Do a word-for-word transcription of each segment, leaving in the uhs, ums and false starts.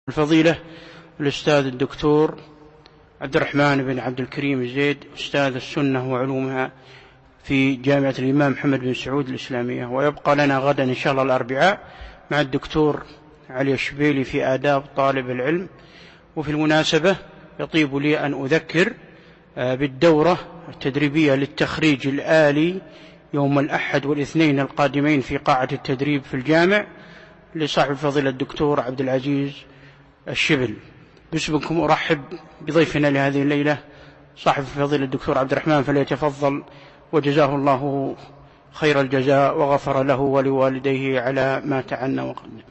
الفضيلة الأستاذ الدكتور عبد الرحمن بن عبد الكريم زيد، أستاذ السنة وعلومها في جامعة الإمام محمد بن سعود الإسلامية. ويبقى لنا غدا إن شاء الله الأربعاء مع الدكتور علي الشبيلي في آداب طالب العلم. وفي المناسبة يطيب لي أن أذكر بالدورة التدريبية للتخريج الآلي يوم الأحد والاثنين القادمين في قاعة التدريب في الجامع لصاحب الفضيلة الدكتور عبد العزيز الشبل. باسمكم أرحب بضيفنا لهذه الليلة صاحب الفضيلة الدكتور عبد الرحمن، فليتفضل وجزاه الله خير الجزاء وغفر له ولوالديه على ما تعنى وقدم.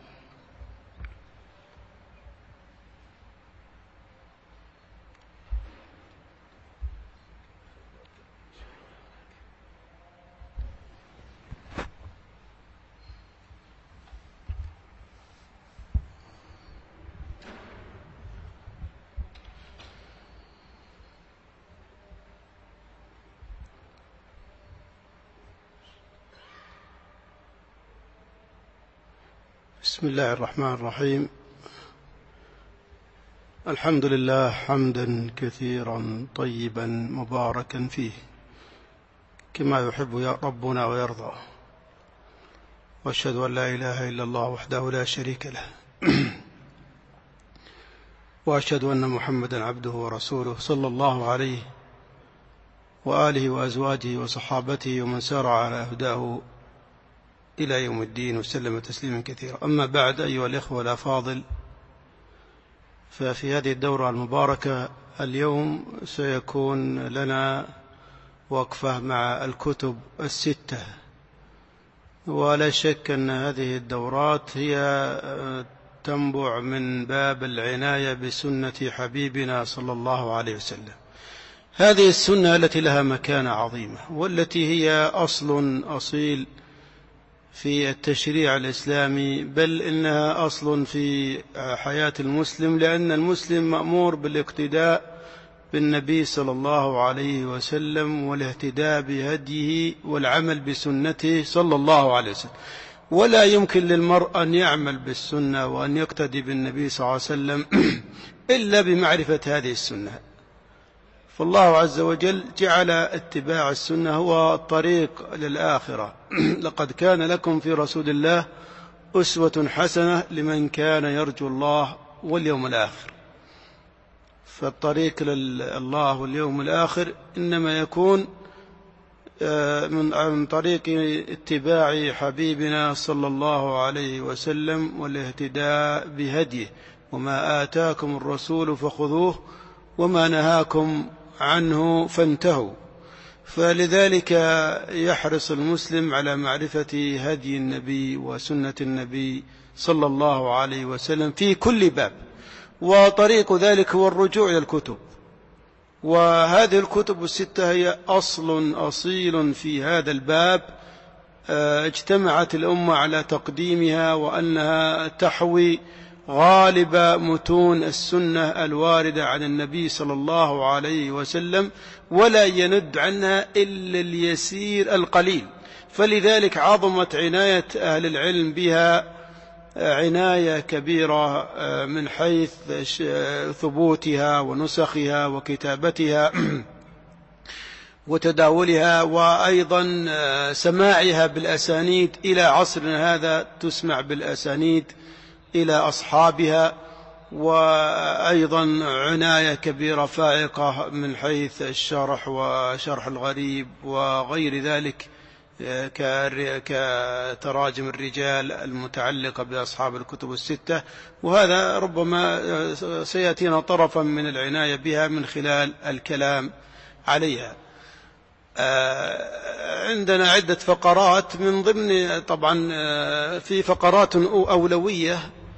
بسم الله الرحمن الرحيم. الحمد لله حمدا كثيرا طيبا مباركا فيه كما يحب يا ربنا ويرضى، وأشهد أن لا إله إلا الله وحده لا شريك له وأشهد أن محمدا عبده ورسوله صلى الله عليه وآله وأزواجه وصحابته ومن سار على هداه إلى يوم الدين وسلم تسليما كثيرا. أما بعد، أيها الإخوة الأفاضل، ففي هذه الدورة المباركة اليوم سيكون لنا وقفة مع الكتب الستة، ولا شك أن هذه الدورات هي تنبع من باب العناية بسنة حبيبنا صلى الله عليه وسلم. هذه السنة التي لها مكانة عظيمة، والتي هي أصل أصيل في التشريع الإسلامي، بل إنها أصل في حياة المسلم، لأن المسلم مأمور بالاقتداء بالنبي صلى الله عليه وسلم والاهتداء بهديه والعمل بسنته صلى الله عليه وسلم. ولا يمكن للمرء أن يعمل بالسنة وأن يقتدي بالنبي صلى الله عليه وسلم إلا بمعرفة هذه السنة. فالله عز وجل جعل اتباع السنة هو الطريق للآخرة. لقد كان لكم في رسول الله أسوة حسنة لمن كان يرجو الله واليوم الآخر. فالطريق لله واليوم الآخر إنما يكون من طريق اتباع حبيبنا صلى الله عليه وسلم والاهتداء بهديه. وما آتاكم الرسول فخذوه وما نهاكم عنه فانتهوا. فلذلك يحرص المسلم على معرفة هدي النبي وسنة النبي صلى الله عليه وسلم في كل باب، وطريق ذلك هو الرجوع إلى الكتب. وهذه الكتب الستة هي أصل أصيل في هذا الباب، اجتمعت الأمة على تقديمها، وأنها تحوي غالب متون السنة الواردة عن النبي صلى الله عليه وسلم، ولا يند عنها إلا اليسير القليل. فلذلك عظمت عناية أهل العلم بها عناية كبيرة من حيث ثبوتها ونسخها وكتابتها وتداولها، وأيضا سماعها بالأسانيد. إلى عصرنا هذا تسمع بالأسانيد إلى أصحابها. وأيضا عناية كبيرة فائقة من حيث الشرح وشرح الغريب وغير ذلك كتراجم الرجال المتعلقة بأصحاب الكتب الستة. وهذا ربما سيأتينا طرفا من العناية بها من خلال الكلام عليها. عندنا عدة فقرات، من ضمن طبعا في فقرات أولوية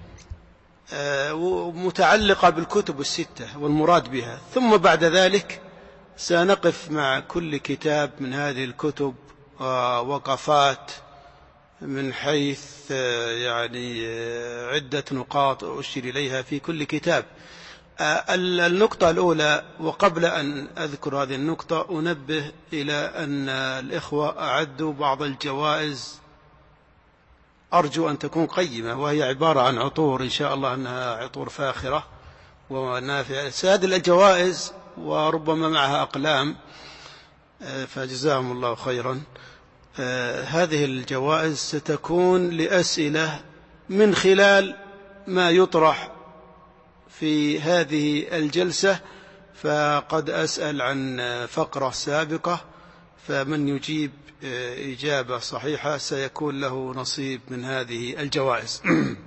متعلقة بالكتب الستة والمراد بها، ثم بعد ذلك سنقف مع كل كتاب من هذه الكتب وقفات من حيث يعني عدة نقاط أشير إليها في كل كتاب. النقطة الأولى، وقبل أن أذكر هذه النقطة أنبه إلى أن الإخوة أعدوا بعض الجوائز أرجو أن تكون قيمة، وهي عبارة عن عطور إن شاء الله أنها عطور فاخرة ونافعة. هذه الجوائز وربما معها أقلام، فجزاهم الله خيرا. هذه الجوائز ستكون لأسئلة من خلال ما يطرح في هذه الجلسة، فقد أسأل عن فقرة سابقة، فمن يجيب إجابة صحيحة سيكون له نصيب من هذه الجوائز.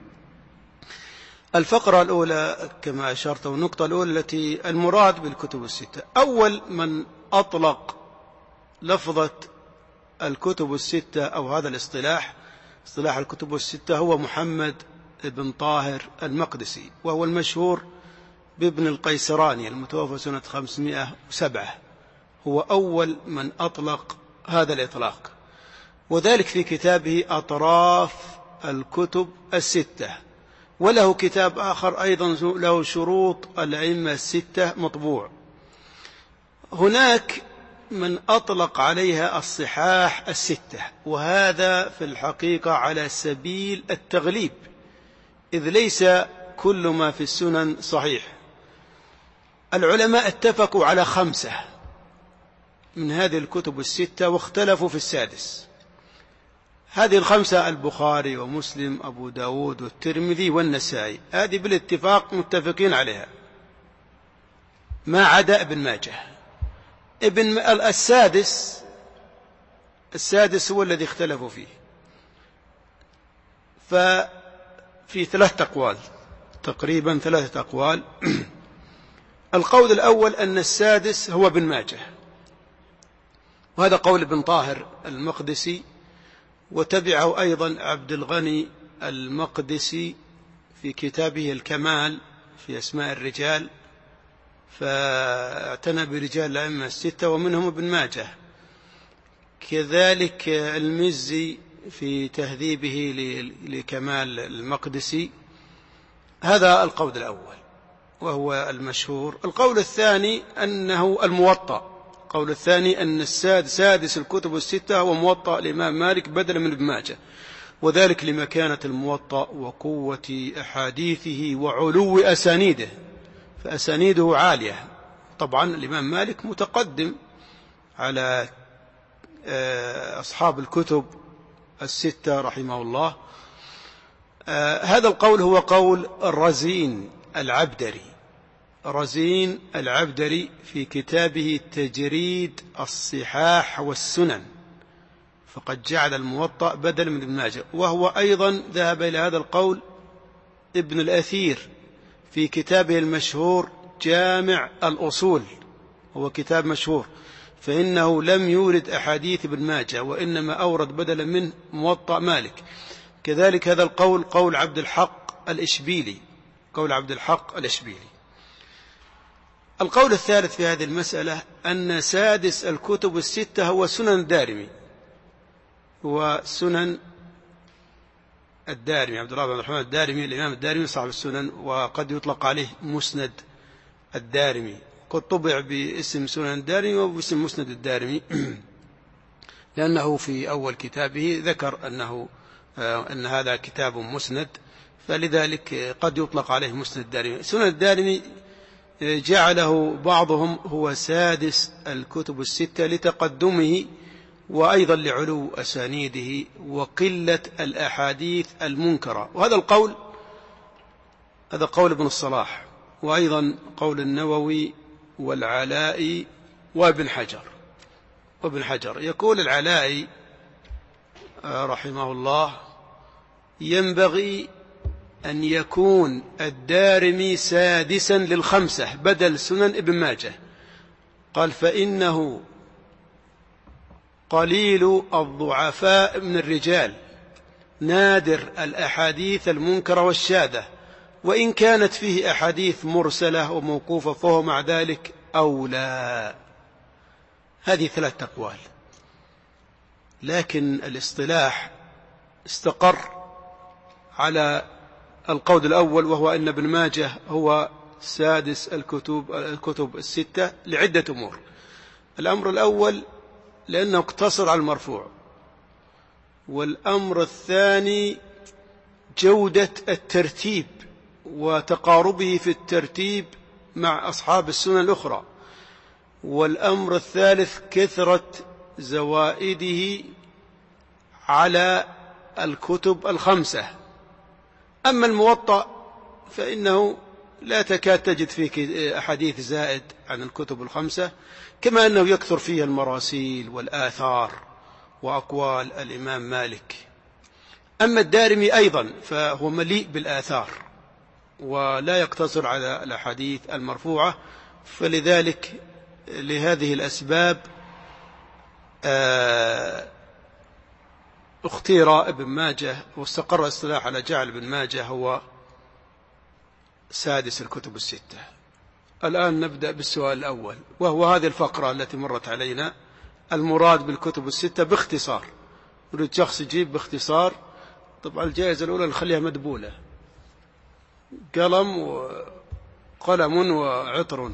الفقرة الأولى كما أشرت، والنقطة الأولى التي المراد بالكتب الستة، أول من أطلق لفظة الكتب الستة أو هذا الاصطلاح، اصطلاح الكتب الستة، هو محمد بن طاهر المقدسي، وهو المشهور بابن القيسراني المتوفى سنة خمسمائة وسبعة. هو أول من أطلق هذا الإطلاق، وذلك في كتابه أطراف الكتب الستة. وله كتاب آخر أيضا له شروط الأئمة الستة مطبوع. هناك من أطلق عليها الصحاح الستة، وهذا في الحقيقة على سبيل التغليب، إذ ليس كل ما في السنن صحيح. العلماء اتفقوا على خمسة من هذه الكتب الستة واختلفوا في السادس. هذه الخمسة البخاري ومسلم أبو داود والترمذي والنسائي، هذه بالاتفاق متفقين عليها، ما عدا ابن ماجه. ابن السادس السادس هو الذي اختلفوا فيه، ففي ثلاثة أقوال تقريبا، ثلاثة أقوال. القول الأول أن السادس هو ابن ماجه، وهذا قول ابن طاهر المقدسي، وتبعه أيضا عبد الغني المقدسي في كتابه الكمال في أسماء الرجال، فاعتنى برجال الأئمة الستة ومنهم ابن ماجه. كذلك المزي في تهذيبه لكمال المقدسي. هذا القول الأول وهو المشهور. القول الثاني أنه الموطأ. القول الثاني أن الساد سادس الكتب الستة هو موطأ الإمام مالك بدلا من ابن ماجه، وذلك لمكانة الموطأ وقوة أحاديثه وعلو أسانيده، فأسانيده عالية. طبعا الإمام مالك متقدم على أصحاب الكتب الستة رحمه الله. هذا القول هو قول الرزين العبدري، رزين العبدري في كتابه تجريد الصحاح والسنن، فقد جعل الموطأ بدل من ابن ماجه. وهو أيضا ذهب إلى هذا القول ابن الأثير في كتابه المشهور جامع الأصول، هو كتاب مشهور، فإنه لم يورد أحاديث ابن ماجه، وإنما أورد بدلا منه موطأ مالك. كذلك هذا القول قول عبد الحق الإشبيلي، قول عبد الحق الإشبيلي. القول الثالث في هذه المسألة أن سادس الكتب الستة هو سنن الدارمي، هو سنن الدارمي، عبد الله بن الرحمن الدارمي، الإمام الدارمي صاحب السنن، وقد يطلق عليه مسند الدارمي، قد طبع باسم سنن الدارمي وباسم مسند الدارمي، لأنه في أول كتابه ذكر أنه أن هذا كتاب مسند، فلذلك قد يطلق عليه مسند الدارمي. سنن الدارمي جعله بعضهم هو سادس الكتب الستة لتقدمه، وأيضا لعلو أسانيده وقلة الأحاديث المنكرة. وهذا القول هذا قول ابن الصلاح، وأيضا قول النووي والعلائي وابن حجر وابن حجر. يقول العلائي رحمه الله: ينبغي أن يكون الدارمي سادسا للخمسة بدل سنن ابن ماجه. قال: فإنه قليل الضعفاء من الرجال، نادر الأحاديث المنكرة والشاذة، وإن كانت فيه أحاديث مرسلة وموقوفة فهو مع ذلك أولى. هذه ثلاث أقوال، لكن الاصطلاح استقر على القول الأول، وهو أن ابن ماجه هو سادس الكتب الكتب الستة لعدة أمور. الأمر الأول لأنه اقتصر على المرفوع، والأمر الثاني جودة الترتيب وتقاربه في الترتيب مع أصحاب السنن الأخرى. والأمر الثالث كثرة زوائده على الكتب الخمسة. أما الموطأ فإنه لا تكاد تجد فيه أحاديث زائد عن الكتب الخمسة، كما أنه يكثر فيه المراسيل والآثار وأقوال الإمام مالك. أما الدارمي أيضا فهو مليء بالآثار ولا يقتصر على الأحاديث المرفوعة، فلذلك لهذه الأسباب اختير ابن ماجه واستقر اصطلاح على جعل ابن ماجه هو سادس الكتب الستة. الآن نبدأ بالسؤال الأول، وهو هذه الفقرة التي مرت علينا، المراد بالكتب الستة باختصار. نريد شخص يجيب باختصار. طبعا الجائزة الأولى نخليها مدبولة، قلم وقلم وعطر.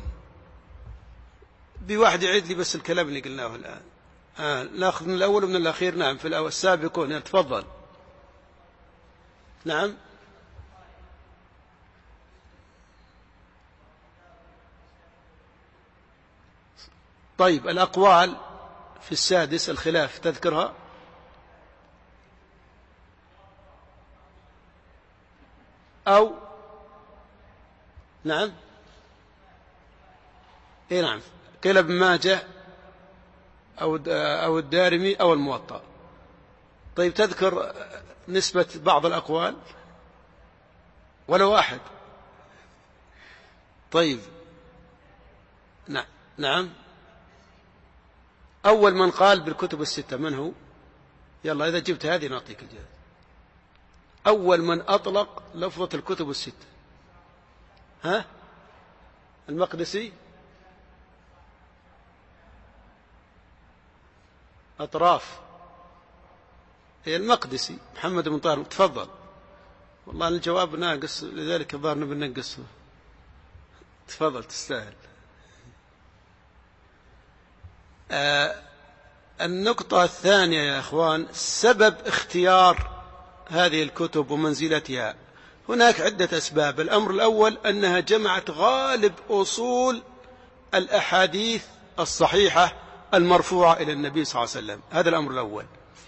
بواحد يعيد لي بس الكلام اللي قلناه الآن. آه ناخذ من الأول ومن الأخير. نعم، في الأول السابقون. يعني تفضل. نعم. طيب الأقوال في السادس الخلاف تذكرها؟ أو نعم إيه نعم قيل ابن ماجه أو أو الدارمي أو الموطأ. طيب تذكر نسبة بعض الأقوال ولا واحد؟ طيب نعم نعم أول من قال بالكتب الستة من هو؟ يلا إذا جبت هذه نعطيك الجائزة. أول من أطلق لفظة الكتب الستة. ها؟ المقدسي؟ أطراف. هي المقدسي محمد بن طاهر. تفضل. والله الجواب ناقص لذلك الظاهر نبي ننقصه. تفضل تستاهل. آه النقطة الثانية يا أخوان، سبب اختيار هذه الكتب ومنزلتها. هناك عدة أسباب. الأمر الأول أنها جمعت غالب أصول الأحاديث الصحيحة المرفوعة إلى النبي صلى الله عليه وسلم. هذا الأمر الأول.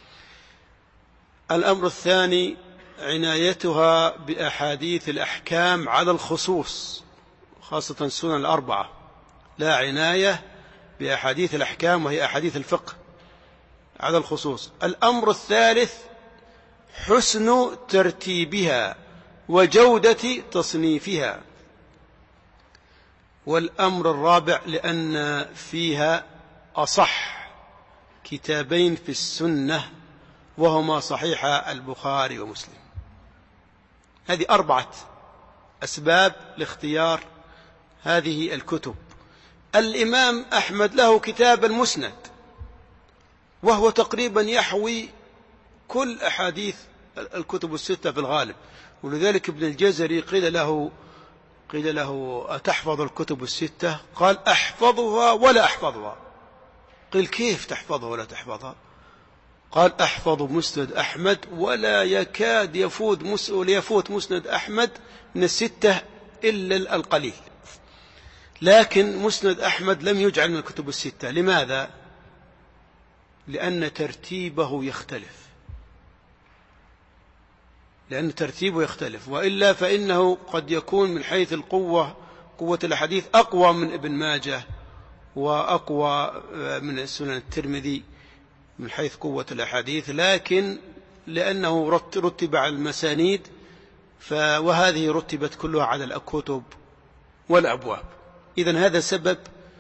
الأمر الثاني عنايتها بأحاديث الأحكام على الخصوص، خاصة السنن الأربعة، لا عناية بأحاديث الأحكام وهي أحاديث الفقه على الخصوص. الأمر الثالث حسن ترتيبها وجودة تصنيفها. والأمر الرابع لأن فيها أصح كتابين في السنة وهما صحيح البخاري ومسلم. هذه أربعة أسباب لاختيار هذه الكتب. الإمام أحمد له كتاب المسند، وهو تقريبا يحوي كل أحاديث الكتب الستة في الغالب. ولذلك ابن الجزري قيل له قيل له أتحفظ الكتب الستة؟ قال أحفظها ولا أحفظها. قيل كيف تحفظها ولا تحفظها؟ قال أحفظ مسند أحمد ولا يكاد يفوت يفوت مسند أحمد من الستة إلا القليل. لكن مسند أحمد لم يجعل من الكتب الستة. لماذا؟ لأن ترتيبه يختلف لأن ترتيبه يختلف وإلا فإنه قد يكون من حيث القوة قوة الحديث أقوى من ابن ماجه وأقوى من سنن الترمذي من حيث قوة الأحاديث، لكن لأنه رتب على المسانيد وهذه رتبت كلها على الكتب والأبواب. إذن هذا سبب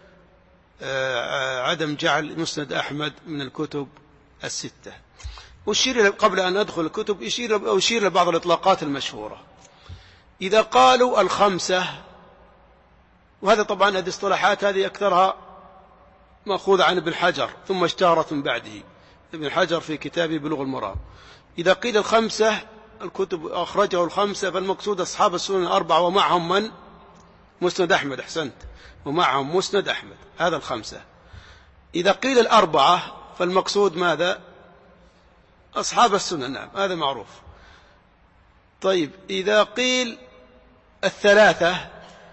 عدم جعل مسند أحمد من الكتب الستة. أشير قبل أن أدخل الكتب أشير, أشير لبعض الإطلاقات المشهورة. إذا قالوا الخمسة، وهذا طبعا هذه الاصطلاحات هذه أكثرها مأخوذة عن ابن حجر ثم اشتهرت من بعده. ابن حجر في كتابه بلوغ المرام. إذا قيل الخمسة الكتب أخرجه الخمسة فالمقصود أصحاب السنن الأربعة ومعهم من؟ مسند أحمد. أحسنت. ومعهم مسند أحمد. هذا الخمسة. إذا قيل الأربعة فالمقصود ماذا؟ أصحاب السنن. نعم هذا معروف. طيب إذا قيل الثلاثة،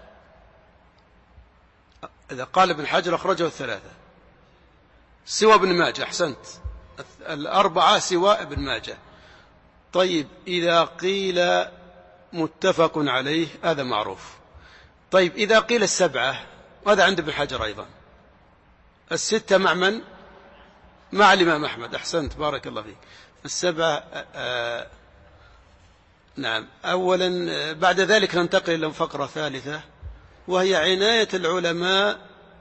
إذا قال ابن حجر أخرجه الثلاثة سوى ابن ماجه، أحسنت، الأربعة سوى ابن ماجه. طيب إذا قيل متفق عليه هذا معروف. طيب إذا قيل السبعة، وهذا عند ابن حجر أيضا، الستة مع من؟ مع الإمام أحمد، أحسنت بارك الله فيك. السبعة آه نعم. أولا بعد ذلك ننتقل إلى فقرة ثالثة، وهي عناية العلماء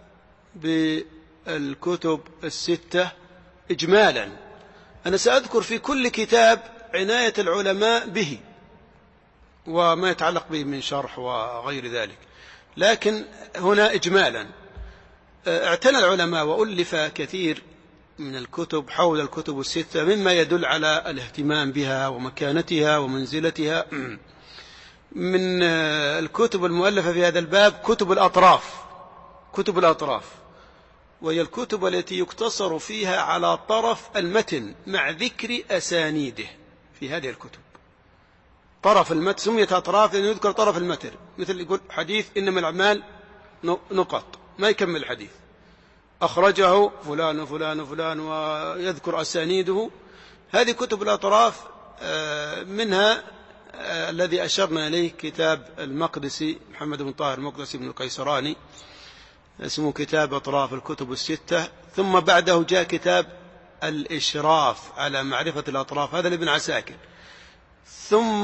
بالكتب الستة إجمالا. أنا سأذكر في كل كتاب عناية العلماء به وما يتعلق به من شرح وغير ذلك، لكن هنا إجمالا اعتنى العلماء وألف كثير من الكتب حول الكتب الستة، مما يدل على الاهتمام بها ومكانتها ومنزلتها. من الكتب المؤلفة في هذا الباب كتب الأطراف، كتب الأطراف وهي الكتب التي يقتصر فيها على طرف المتن مع ذكر أسانيده. في هذه الكتب طرف المتن سميت أطراف لأنه يذكر طرف المتن، مثل يقول حديث إنما الأعمال نقط، ما يكمل الحديث، أخرجه فلان وفلان وفلان ويذكر أسانيده. هذه كتب الأطراف، منها الذي أشرنا إليه كتاب المقدسي محمد بن طاهر المقدسي بن القيسراني، اسمه كتاب أطراف الكتب الستة. ثم بعده جاء كتاب الإشراف على معرفة الأطراف، هذا لابن عساكر. ثم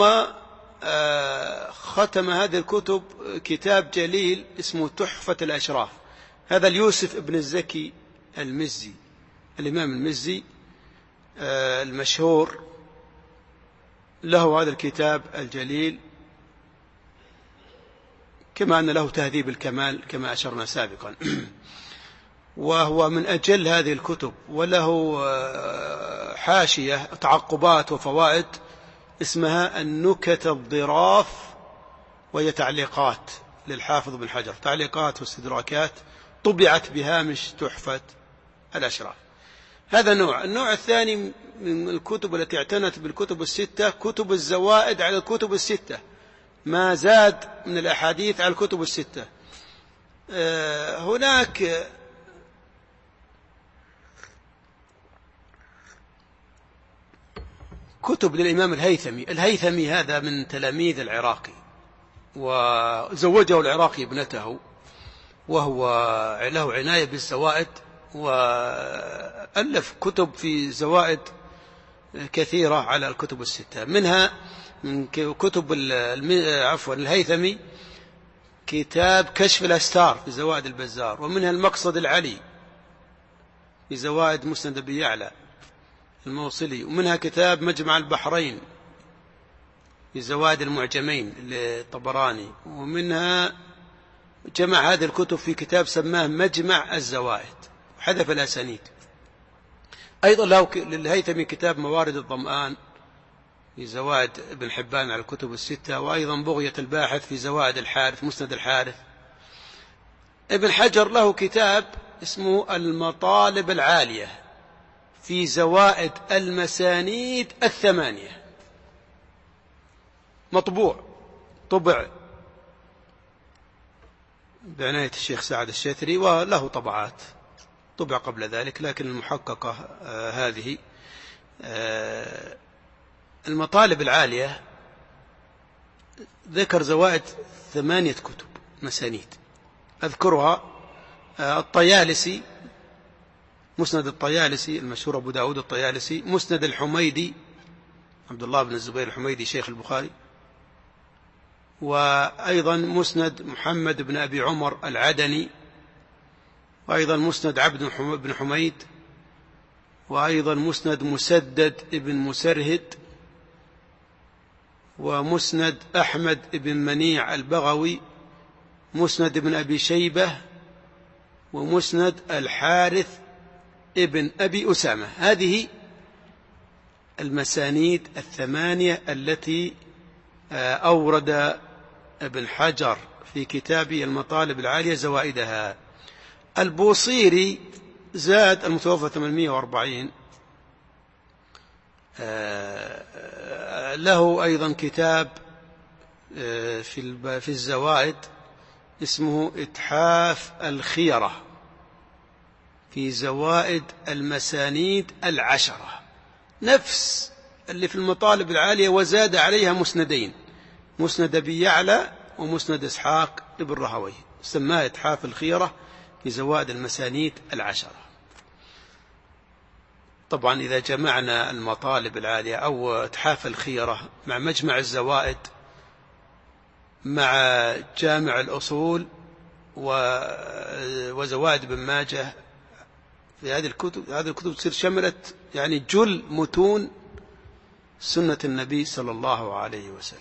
ختم هذه الكتب كتاب جليل اسمه تحفة الأشراف، هذا اليوسف ابن الزكي المزي، الإمام المزي المشهور، له هذا الكتاب الجليل، كما أن له تهذيب الكمال كما أشرنا سابقا. وهو من أجل هذه الكتب، وله حاشية تعقبات وفوائد اسمها النكت الظراف، وهي تعليقات للحافظ بن حجر، تعليقات واستدراكات طبعت بهامش تحفة الأشراف. هذا نوع. النوع الثاني من الكتب التي اعتنت بالكتب الستة كتب الزوائد على الكتب الستة، ما زاد من الأحاديث على الكتب الستة. هناك كتب للإمام الهيثمي. الهيثمي هذا من تلاميذ العراقي، وزوجه العراقي ابنته، وهو له عناية بالزوائد، وألف كتب في زوائد كثيرة على الكتب الستة. منها من كتب عفوا الهيثمي كتاب كشف الأستار في زوائد البزار، ومنها المقصد العلي في زوائد مسند أبي يعلى الموصلي، ومنها كتاب مجمع البحرين في زوائد المعجمين للطبراني، ومنها جمع هذه الكتب في كتاب سماه مجمع الزوائد وحذف الأسانيد. أيضا له للهيثمي كتاب موارد الظمآن في زوائد ابن حبان على الكتب الستة، وأيضا بغية الباحث في زوائد الحارث مسند الحارث. ابن حجر له كتاب اسمه المطالب العالية في زوائد المسانيد الثمانية، مطبوع، طبع بعناية الشيخ سعد الشتري، وله طبعات طبع قبل ذلك، لكن المحققة آه هذه. آه المطالب العالية ذكر زوائد ثمانية كتب مسانيد، أذكرها: آه الطيالسي، مسند الطيالسي المشهور أبو داود الطيالسي، مسند الحميدي عبد الله بن الزبير الحميدي شيخ البخاري، وأيضا مسند محمد بن أبي عمر العدني، وأيضا مسند عبد بن حميد، وأيضا مسند مسدد بن مسرهد، ومسند أحمد بن منيع البغوي، مسند ابن أبي شيبة، ومسند الحارث ابن أبي أسامة. هذه المسانيد الثمانية التي أورد ابن حجر في كتابه المطالب العالية زوائدها. البوصيري زاد المتوفى ثمانمائة وأربعين، له أيضا كتاب في في الزوائد اسمه إتحاف الخيرة في زوائد المسانيد العشرة، نفس اللي في المطالب العالية، وزاد عليها مسندين، مسند أبي يعلى ومسند إسحاق ابن راهويه، سماه إتحاف الخيرة في زوائد المسانيد العشرة. طبعا إذا جمعنا المطالب العالية أو إتحاف الخيرة مع مجمع الزوائد مع جامع الأصول وزوائد ابن ماجه، في هذه الكتب هذه الكتب تصير شملت يعني جل متون سنة النبي صلى الله عليه وسلم.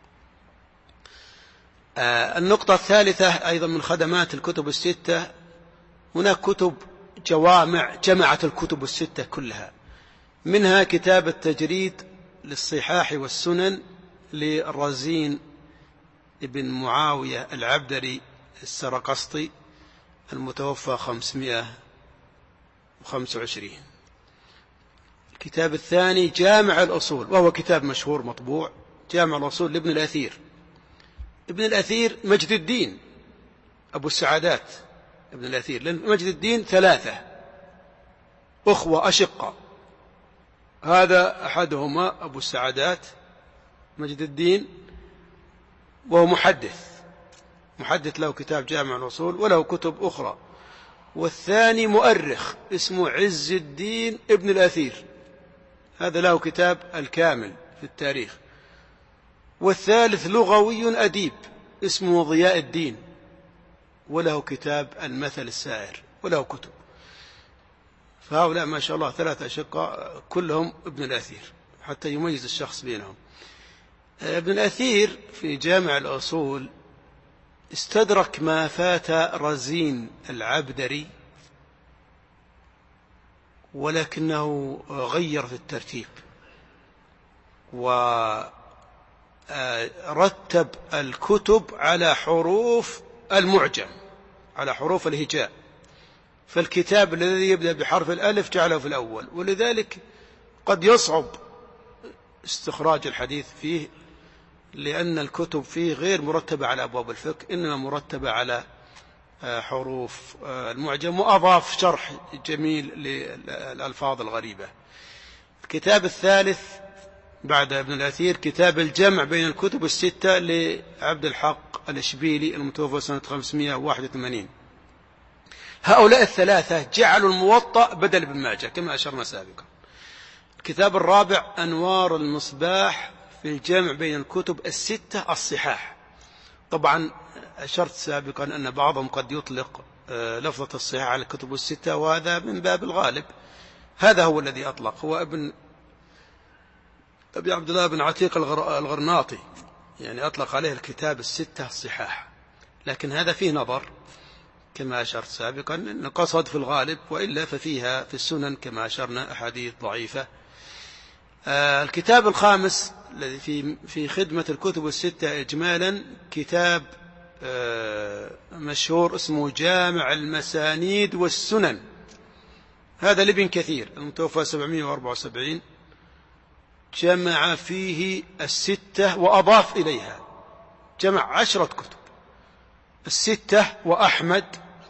آه النقطة الثالثة أيضا من خدمات الكتب الستة، هناك كتب جوامع جمعت الكتب الستة كلها، منها كتاب التجريد للصحاح والسنن للرزين ابن معاوية العبدري السرقسطي المتوفى خمسمائة وخمسة وعشرين. الكتاب الثاني جامع الأصول، وهو كتاب مشهور مطبوع، جامع الأصول لابن الأثير. ابن الأثير مجد الدين أبو السعادات ابن الأثير، لأن مجد الدين ثلاثة أخوة أشقة، هذا أحدهما أبو السعادات مجد الدين، وهو محدث محدث له كتاب جامع الأصول وله كتب أخرى، والثاني مؤرخ اسمه عز الدين ابن الأثير، هذا له كتاب الكامل في التاريخ، والثالث لغوي أديب اسمه ضياء الدين وله كتاب المثل السائر وله كتب. فهؤلاء ما شاء الله ثلاثة أشقاء كلهم ابن الأثير حتى يميز الشخص بينهم. ابن الأثير في جامع الأصول استدرك ما فات رزين العبدري، ولكنه غير في الترتيب ورتب الكتب على حروف المعجم، على حروف الهجاء، فالكتاب الذي يبدأ بحرف الألف جعله في الأول، ولذلك قد يصعب استخراج الحديث فيه، لأن الكتب فيه غير مرتبة على أبواب الفقه، إنما مرتبة على حروف المعجم، وأضاف شرح جميل للألفاظ الغريبة. الكتاب الثالث بعد ابن الأثير كتاب الجمع بين الكتب الستة لعبد الحق الإشبيلي المتوفى سنة خمسمائة وواحد وثمانين. هؤلاء الثلاثة جعلوا الموطأ بدل ابن ماجه كما أشرنا سابقا. الكتاب الرابع أنوار المصباح في الجمع بين الكتب الستة الصحاح. طبعا أشرت سابقا أن بعضهم قد يطلق لفظة الصحاح على الكتب الستة، وهذا من باب الغالب، هذا هو الذي أطلق، هو ابن أبي عبد الله بن عتيق الغرناطي، يعني أطلق عليه الكتاب الستة الصحاح، لكن هذا فيه نظر كما أشرت سابقا، أن قصد في الغالب، وإلا ففيها في السنن كما أشرنا أحاديث ضعيفة. آه الكتاب الخامس الذي في في خدمة الكتب الستة إجمالا كتاب آه مشهور اسمه جامع المسانيد والسنن، هذا لابن كثير المتوفى سبعمائة وأربعة وسبعين، جمع فيه الستة وأضاف إليها، جمع عشرة كتب، الستة وأحمد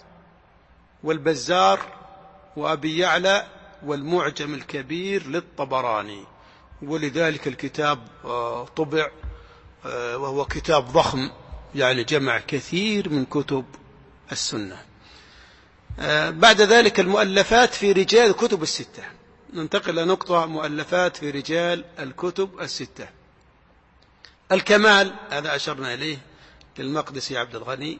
والبزار وأبي يعلى والمعجم الكبير للطبراني، ولذلك الكتاب طبع وهو كتاب ضخم، يعني جمع كثير من كتب السنة. بعد ذلك المؤلفات في رجال الكتب الستة، ننتقل إلى نقطة مؤلفات في رجال الكتب الستة. الكمال هذا أشرنا إليه للمقدسي عبد الغني،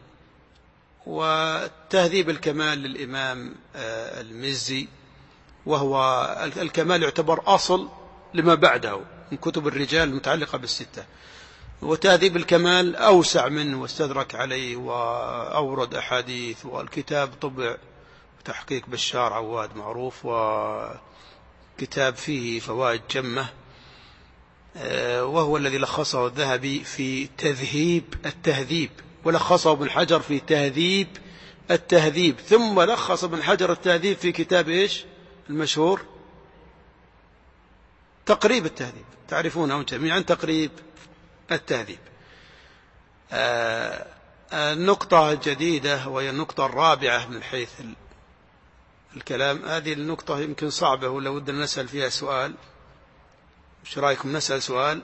وتهذيب الكمال للإمام المزي، وهو الكمال يعتبر أصل لما بعده من كتب الرجال المتعلقة بالستة، وتهذيب الكمال أوسع منه واستدرك عليه وأورد أحاديث، والكتاب طبع تحقيق بشار عواد معروف، وكتاب فيه فوائد جمة، وهو الذي لخصه الذهبي في تذهيب التهذيب، ولخصه ابن حجر في تهذيب التهذيب، ثم لخص ابن حجر التهذيب في كتاب إيش المشهور تقريب التهذيب، تعرفونه جميعا تقريب التهذيب. النقطة جديدة وهي النقطة الرابعة من حيث الكلام. هذه النقطة يمكن صعبة ولا ودنا نسأل فيها سؤال. مش رأيكم نسأل سؤال؟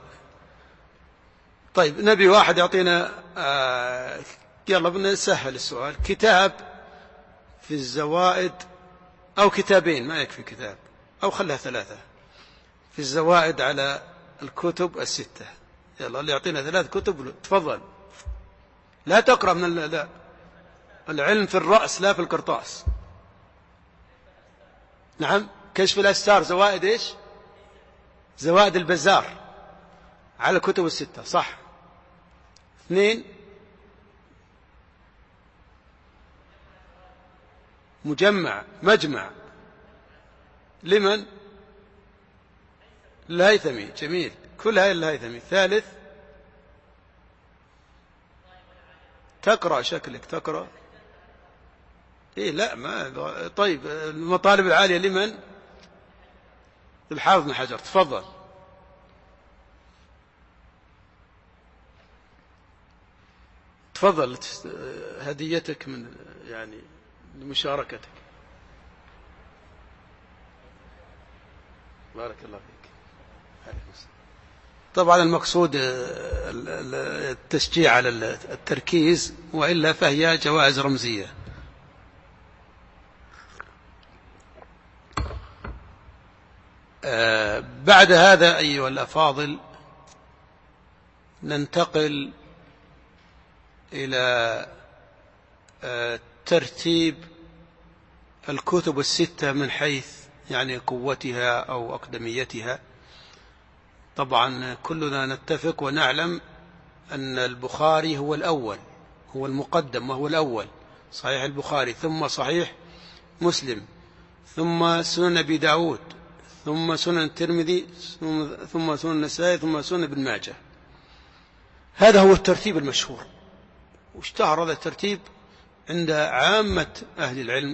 طيب نبي واحد يعطينا آه يلا بنسهل السؤال. كتاب في الزوائد أو كتابين، ما يكفي كتاب، أو خلها ثلاثة، في الزوائد على الكتب الستة. يلا اللي يعطينا ثلاث كتب تفضل. لا تقرأ من لا. العلم في الرأس لا في القرطاس. نعم. كشف الأستار. زوائد إيش؟ زوائد البزار على الكتب الستة. صح. اثنين. مجمع مجمع لمن؟ الهيثمي. جميل. كل هاي الهيثمي. ثالث. تقرأ شكلك تقرأ. إيه لا ما. طيب المطالب العالية لمن؟ الحافظ بن حجر. تفضل. تفضل هديتك من يعني لمشاركتك. بارك الله فيك. طبعا المقصود التشجيع على التركيز، وإلا فهي جوائز رمزية. بعد هذا أيها الأفاضل ننتقل إلى ترتيب الكتب الستة من حيث يعني قوتها أو أقدميتها. طبعا كلنا نتفق ونعلم أن البخاري هو الأول، هو المقدم وهو الأول. صحيح البخاري، ثم صحيح مسلم، ثم سنن أبي داود، ثم سنن الترمذي، ثم سنن النسائي، ثم سنن ابن ماجه. هذا هو الترتيب المشهور، واشتهر هذا الترتيب عند عامة أهل العلم،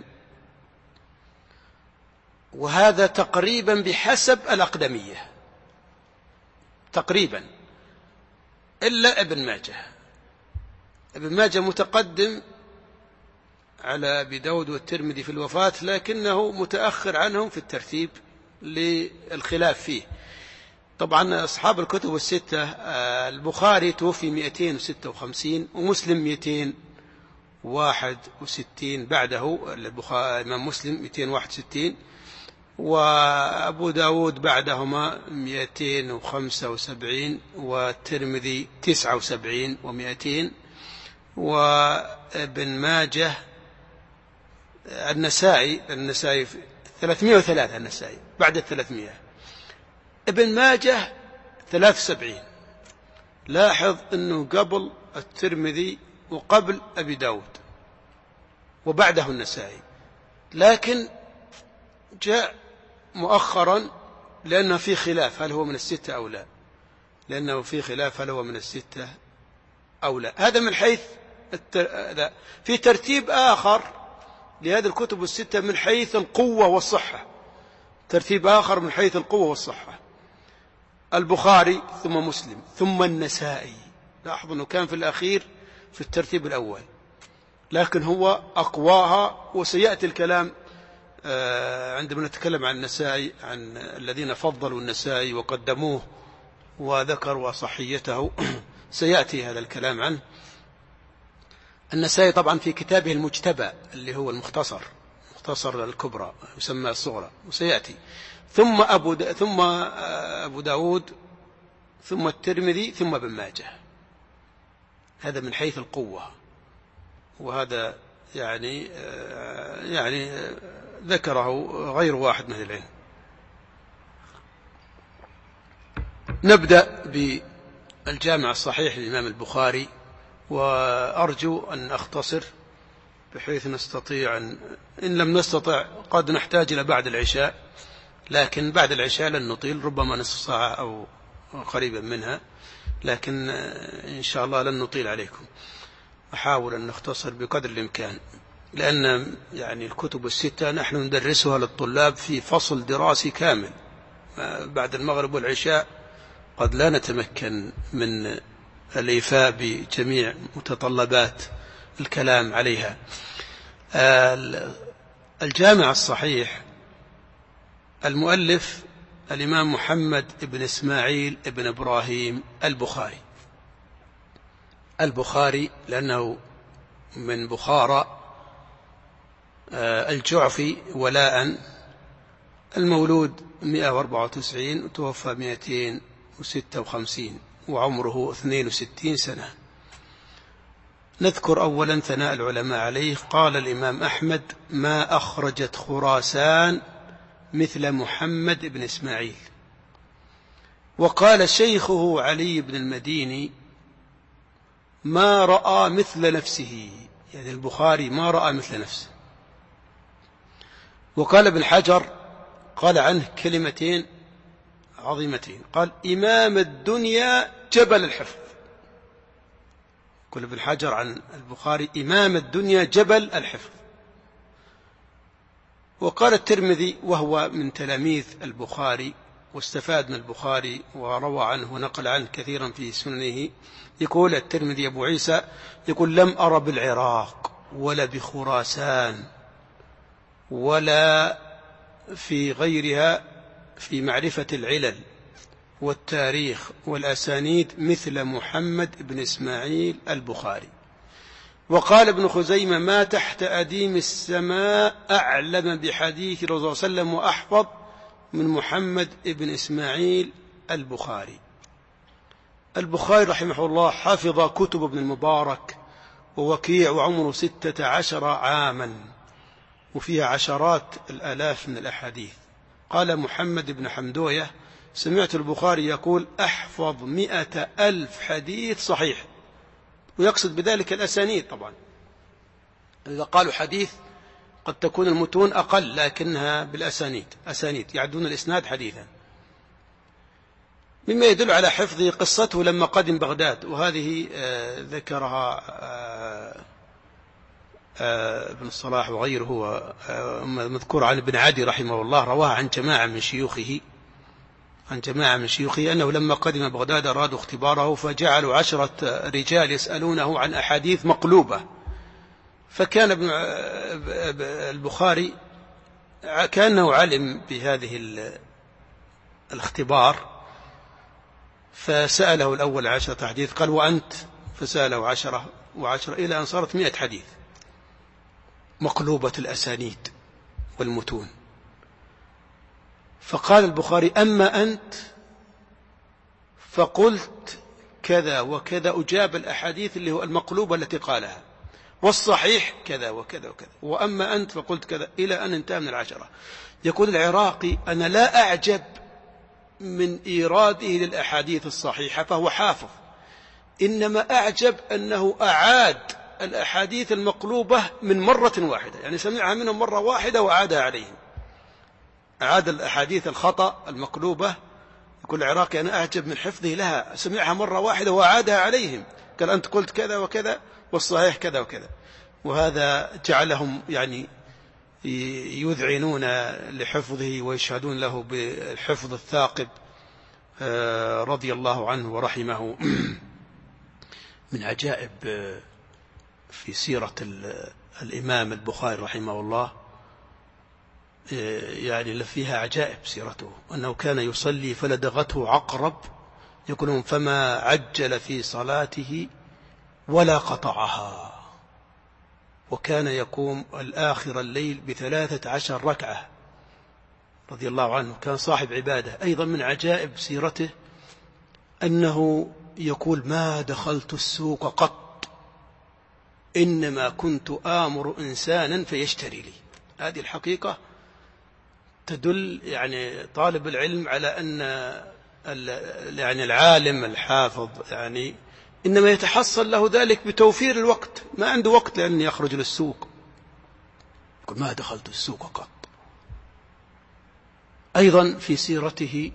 وهذا تقريبا بحسب الأقدمية تقريبا، إلا ابن ماجه. ابن ماجه متقدم على أبي داود والترمذي في الوفاة، لكنه متأخر عنهم في الترتيب للخلاف فيه. طبعا أصحاب الكتب الستة، البخاري توفي مئتين وستة وخمسين، ومسلم مئتين وواحد وستين بعده، البخاري إمام مسلم مئتين وواحد وستين، وأبو داود بعدهما مئتين وخمسة وسبعين، والترمذي تسعة وسبعين ومئتين، وابن ماجه النسائي النسائي ثلاثمائة وثلاثة، النسائي بعد الثلاثمائة، ابن ماجه ثلاث وسبعين. لاحظ أنه قبل الترمذي وقبل أبي داود وبعده النسائي، لكن جاء مؤخرا لأنه في خلاف هل هو من الستة أو لا، لأنه في خلاف هل هو من الستة أو لا. هذا من حيث التر... في ترتيب آخر لهذه الكتب الستة من حيث القوة والصحة، ترتيب آخر من حيث القوة والصحة. البخاري ثم مسلم ثم النسائي. لاحظوا أنه كان في الأخير في الترتيب الأول، لكن هو أقواها، وسيأتي الكلام عندما نتكلم عن النسائي، عن الذين فضلوا النسائي وقدموه وذكروا صحيته سيأتي هذا الكلام عنه. النسائي طبعا في كتابه المجتبى اللي هو المختصر، مختصر الكبرى يسمى الصغرى، وسيأتي. ثم أبو دا ثم أبو داود، ثم الترمذي، ثم ابن ماجه. هذا من حيث القوة، وهذا يعني يعني ذكره غير واحد من أهل العلم. نبدأ بالجامع الصحيح للإمام البخاري، وأرجو أن أختصر بحيث نستطيع أن إن لم نستطع قد نحتاج إلى بعد العشاء، لكن بعد العشاء لن نطيل، ربما نصف ساعة أو قريبا منها، لكن إن شاء الله لن نطيل عليكم. أحاول أن نختصر بقدر الإمكان، لأن يعني الكتب الستة نحن ندرسها للطلاب في فصل دراسي كامل. بعد المغرب والعشاء قد لا نتمكن من الإيفاء بجميع متطلبات الكلام عليها. الجامع الصحيح المؤلف الإمام محمد بن إسماعيل بن إبراهيم البخاري. البخاري لأنه من بخارى الجعفي ولاء، المولود مئة وأربعة وتسعين وتوفى مئتين وستة وخمسين وعمره اثنين وستين سنة. نذكر أولا ثناء العلماء عليه. قال الإمام أحمد: ما أخرجت خراسان مثل محمد بن إسماعيل. وقال شيخه علي بن المديني: ما رأى مثل نفسه، يعني البخاري ما رأى مثل نفسه. وقال ابن حجر قال عنه كلمتين عظيمتين، قال: إمام الدنيا جبل الحفظ. قال ابن حجر عن البخاري: إمام الدنيا جبل الحفظ. وقال الترمذي وهو من تلاميذ البخاري واستفاد من البخاري وروى عنه ونقل عنه كثيرا في سننه، يقول الترمذي أبو عيسى يقول: لم أر بالعراق ولا بخراسان ولا في غيرها في معرفة العلل والتاريخ والأسانيد مثل محمد بن إسماعيل البخاري. وقال ابن خزيمة: ما تحت أديم السماء أعلم بحديث الرسول صلى الله عليه وسلم وأحفظ من محمد بن إسماعيل البخاري. البخاري رحمه الله حفظ كتب ابن المبارك ووكيع وعمره ستة عشر عاما وفيها عشرات الآلاف من الأحاديث. قال محمد بن حمدوية: سمعت البخاري يقول: أحفظ مئة ألف حديث صحيح، ويقصد بذلك الأسانيد. طبعا إذا قالوا حديث قد تكون المتون أقل لكنها بالأسانيد، أسانيد يعدون الإسناد حديثا. مما يدل على حفظه قصته لما قدم بغداد، وهذه آه ذكرها آه آه ابن الصلاح وغيره، آه مذكور عن ابن عدي رحمه الله، رواه عن جماعة من شيوخه عن جماعة من شيوخه أنه لما قدم بغداد أرادوا اختباره فجعلوا عشرة رجال يسألونه عن أحاديث مقلوبة. فكان ابن البخاري كأنه علم بهذه الاختبار، فسأله الأول عشرة حديث، قال: وأنت؟ فسأله عشرة وعشرة إلى أن صارت مئة حديث مقلوبة الأسانيد والمتون. فقال البخاري: أما أنت فقلت كذا وكذا، أجاب الأحاديث اللي هو المقلوبة التي قالها، والصحيح كذا وكذا وكذا، وأما أنت فقلت كذا، إلى أن انتهى من العشرة. يقول العراقي: أنا لا أعجب من إيراده للأحاديث الصحيحة فهو حافظ، إنما أعجب أنه أعاد الأحاديث المقلوبة من مرة واحدة، يعني سمعها منهم مرة واحدة وعادها عليهم، أعاد الأحاديث الخطأ المقلوبة. يقول العراقي: أنا أعجب من حفظه لها، سمعها مرة واحدة وعادها عليهم، قال: أنت قلت كذا وكذا والصحيح كذا وكذا. وهذا جعلهم يعني يذعنون لحفظه ويشهدون له بالحفظ الثاقب رضي الله عنه ورحمه. من عجائب في سيرة الإمام البخاري رحمه الله، يعني فيها عجائب سيرته، أنه كان يصلي فلدغته عقرب، يقولون فما عجل في صلاته ولا قطعها، وكان يقوم الآخر الليل بثلاثة عشر ركعة رضي الله عنه، كان صاحب عبادة. أيضا من عجائب سيرته أنه يقول: ما دخلت السوق قط، إنما كنت آمر إنسانا فيشتري لي. هذه الحقيقة تدل يعني طالب العلم على أن يعني العالم الحافظ يعني إنما يتحصل له ذلك بتوفير الوقت، ما عنده وقت لأن يخرج للسوق، يقول: ما دخلت السوق قط. أيضا في سيرته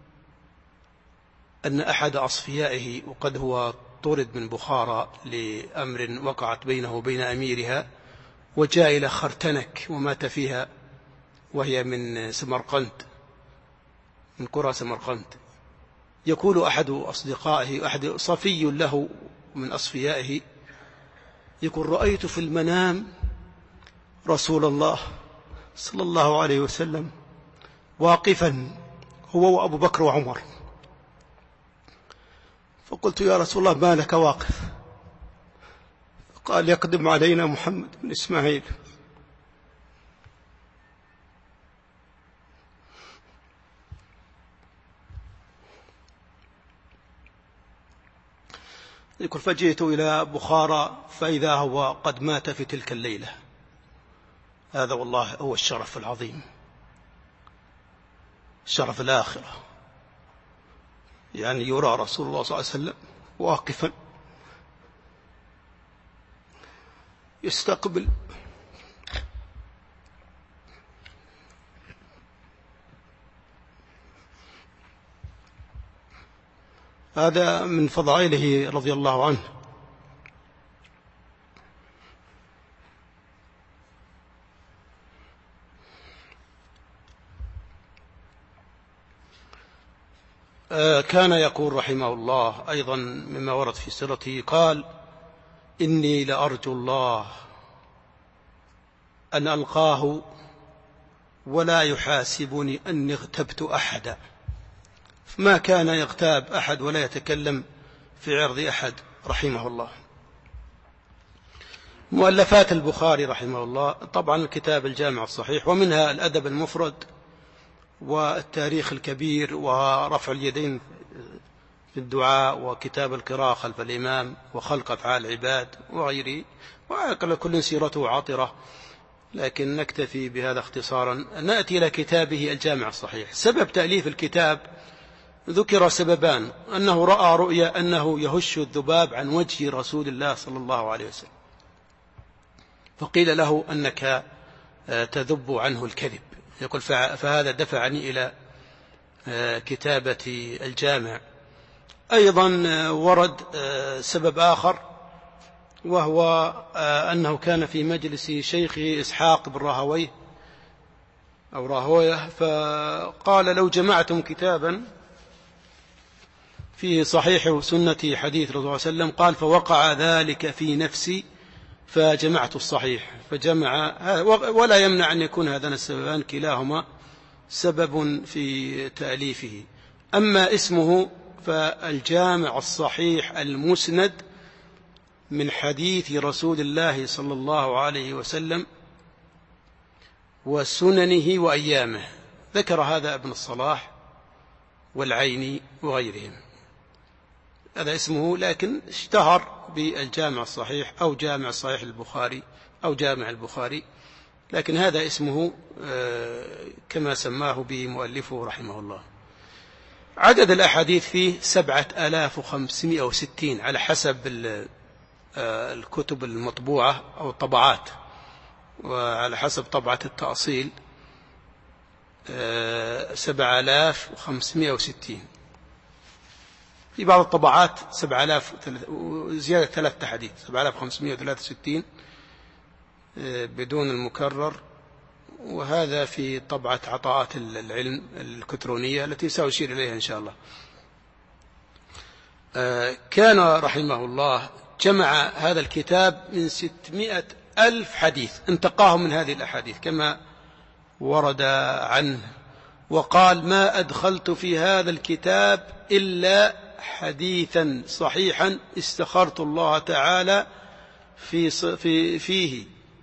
أن أحد أصفيائه، وقد هو طرد من بخارى لأمر وقعت بينه وبين أميرها، وجاء إلى خرتنك ومات فيها، وهي من سمرقند، من قرى سمرقند. يقول أحد أصدقائه، أحد صفي له من أصفيائه، يقول: رأيت في المنام رسول الله صلى الله عليه وسلم واقفا هو وأبو بكر وعمر، فقلت: يا رسول الله، ما لك واقف؟ قال: يقدم علينا محمد بن إسماعيل. يقول: فجئت إلى بخارى فإذا هو قد مات في تلك الليلة. هذا والله هو الشرف العظيم، شرف الآخرة، يعني يرى رسول الله صلى الله عليه وسلم واقفا يستقبل. هذا من فضائله رضي الله عنه. كان يقول رحمه الله أيضا مما ورد في سيرته، قال: إني لأرجو الله أن ألقاه ولا يحاسبني أني اغتبت أحدا. ما كان يغتاب أحد ولا يتكلم في عرض أحد رحمه الله. مؤلفات البخاري رحمه الله، طبعا الكتاب الجامع الصحيح، ومنها الأدب المفرد والتاريخ الكبير ورفع اليدين في الدعاء وكتاب القراءة خلف الإمام وخلق أفعال العباد وغيره، وعلى كل سيرته عاطرة، لكن نكتفي بهذا اختصارا. نأتي إلى كتابه الجامع الصحيح. سبب تأليف الكتاب ذكر سببان: أنه رأى رؤيا أنه يهش الذباب عن وجه رسول الله صلى الله عليه وسلم، فقيل له أنك تذب عنه الكذب. يقول: فهذا دفعني إلى كتابة الجامع. أيضا ورد سبب آخر، وهو أنه كان في مجلس شيخه إسحاق بن راهويه أو راهويه، فقال: لو جمعتم كتابا فيه صحيح وسنة حديث رسول الله صلى الله عليه وسلم، قال: فوقع ذلك في نفسي فجمعت الصحيح. فجمع، ولا يمنع أن يكون هذان السببان كلاهما سبب في تأليفه. أما اسمه فالجامع الصحيح المسند من حديث رسول الله صلى الله عليه وسلم وسننه وأيامه. ذكر هذا ابن الصلاح والعيني وغيرهم، هذا اسمه، لكن اشتهر بالجامع الصحيح أو جامع صحيح البخاري أو جامع البخاري، لكن هذا اسمه كما سماه به مؤلفه رحمه الله. عدد الأحاديث فيه سبعة آلاف وخمسمائة وستين على حسب الكتب المطبوعة أو الطبعات، وعلى حسب طبعة التأصيل سبعة آلاف وخمسمائة وستين. في بعض الطبعات سبعة آلاف وزيادة ثلاثة أحاديث، سبعة آلاف وخمسمائة وثلاثة وستين بدون المكرر. وهذا في طبعة عطاءات العلم الإلكترونية التي سأشير إليها إن شاء الله. كان رحمه الله جمع هذا الكتاب من ستمائة ألف حديث، انتقاه من هذه الأحاديث كما ورد عنه، وقال: ما أدخلت في هذا الكتاب إلا حديثا صحيحا استخرت الله تعالى في في فيه.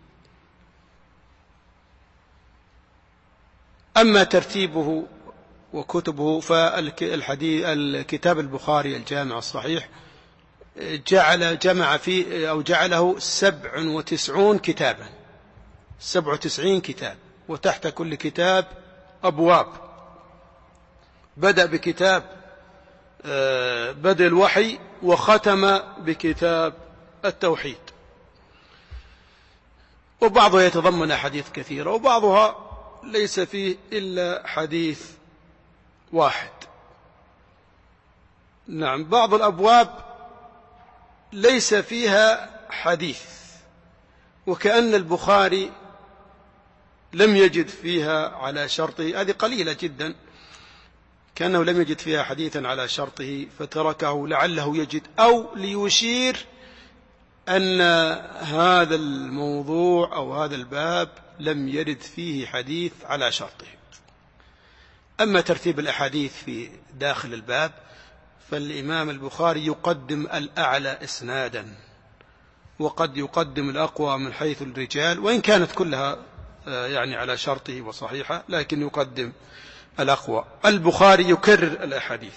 أما ترتيبه وكتبه فالحديث الكتاب البخاري الجامع الصحيح جعل جمع فيه أو جعله سبع وتسعون كتابا، سبع وتسعين كتاب، وتحت كل كتاب أبواب. بدأ بكتاب بدء الوحي وختم بكتاب التوحيد، وبعضها يتضمن أحاديث كثيرة وبعضها ليس فيه إلا حديث واحد. نعم، بعض الأبواب ليس فيها حديث، وكأن البخاري لم يجد فيها على شرطه، هذه قليلة جدا، كأنه لم يجد فيها حديثا على شرطه فتركه لعله يجد، أو ليشير أن هذا الموضوع أو هذا الباب لم يرد فيه حديث على شرطه. أما ترتيب الأحاديث في داخل الباب فالإمام البخاري يقدم الأعلى إسنادا، وقد يقدم الأقوى من حيث الرجال، وإن كانت كلها يعني على شرطه وصحيحة، لكن يقدم الأقوى. البخاري يكرر الأحاديث،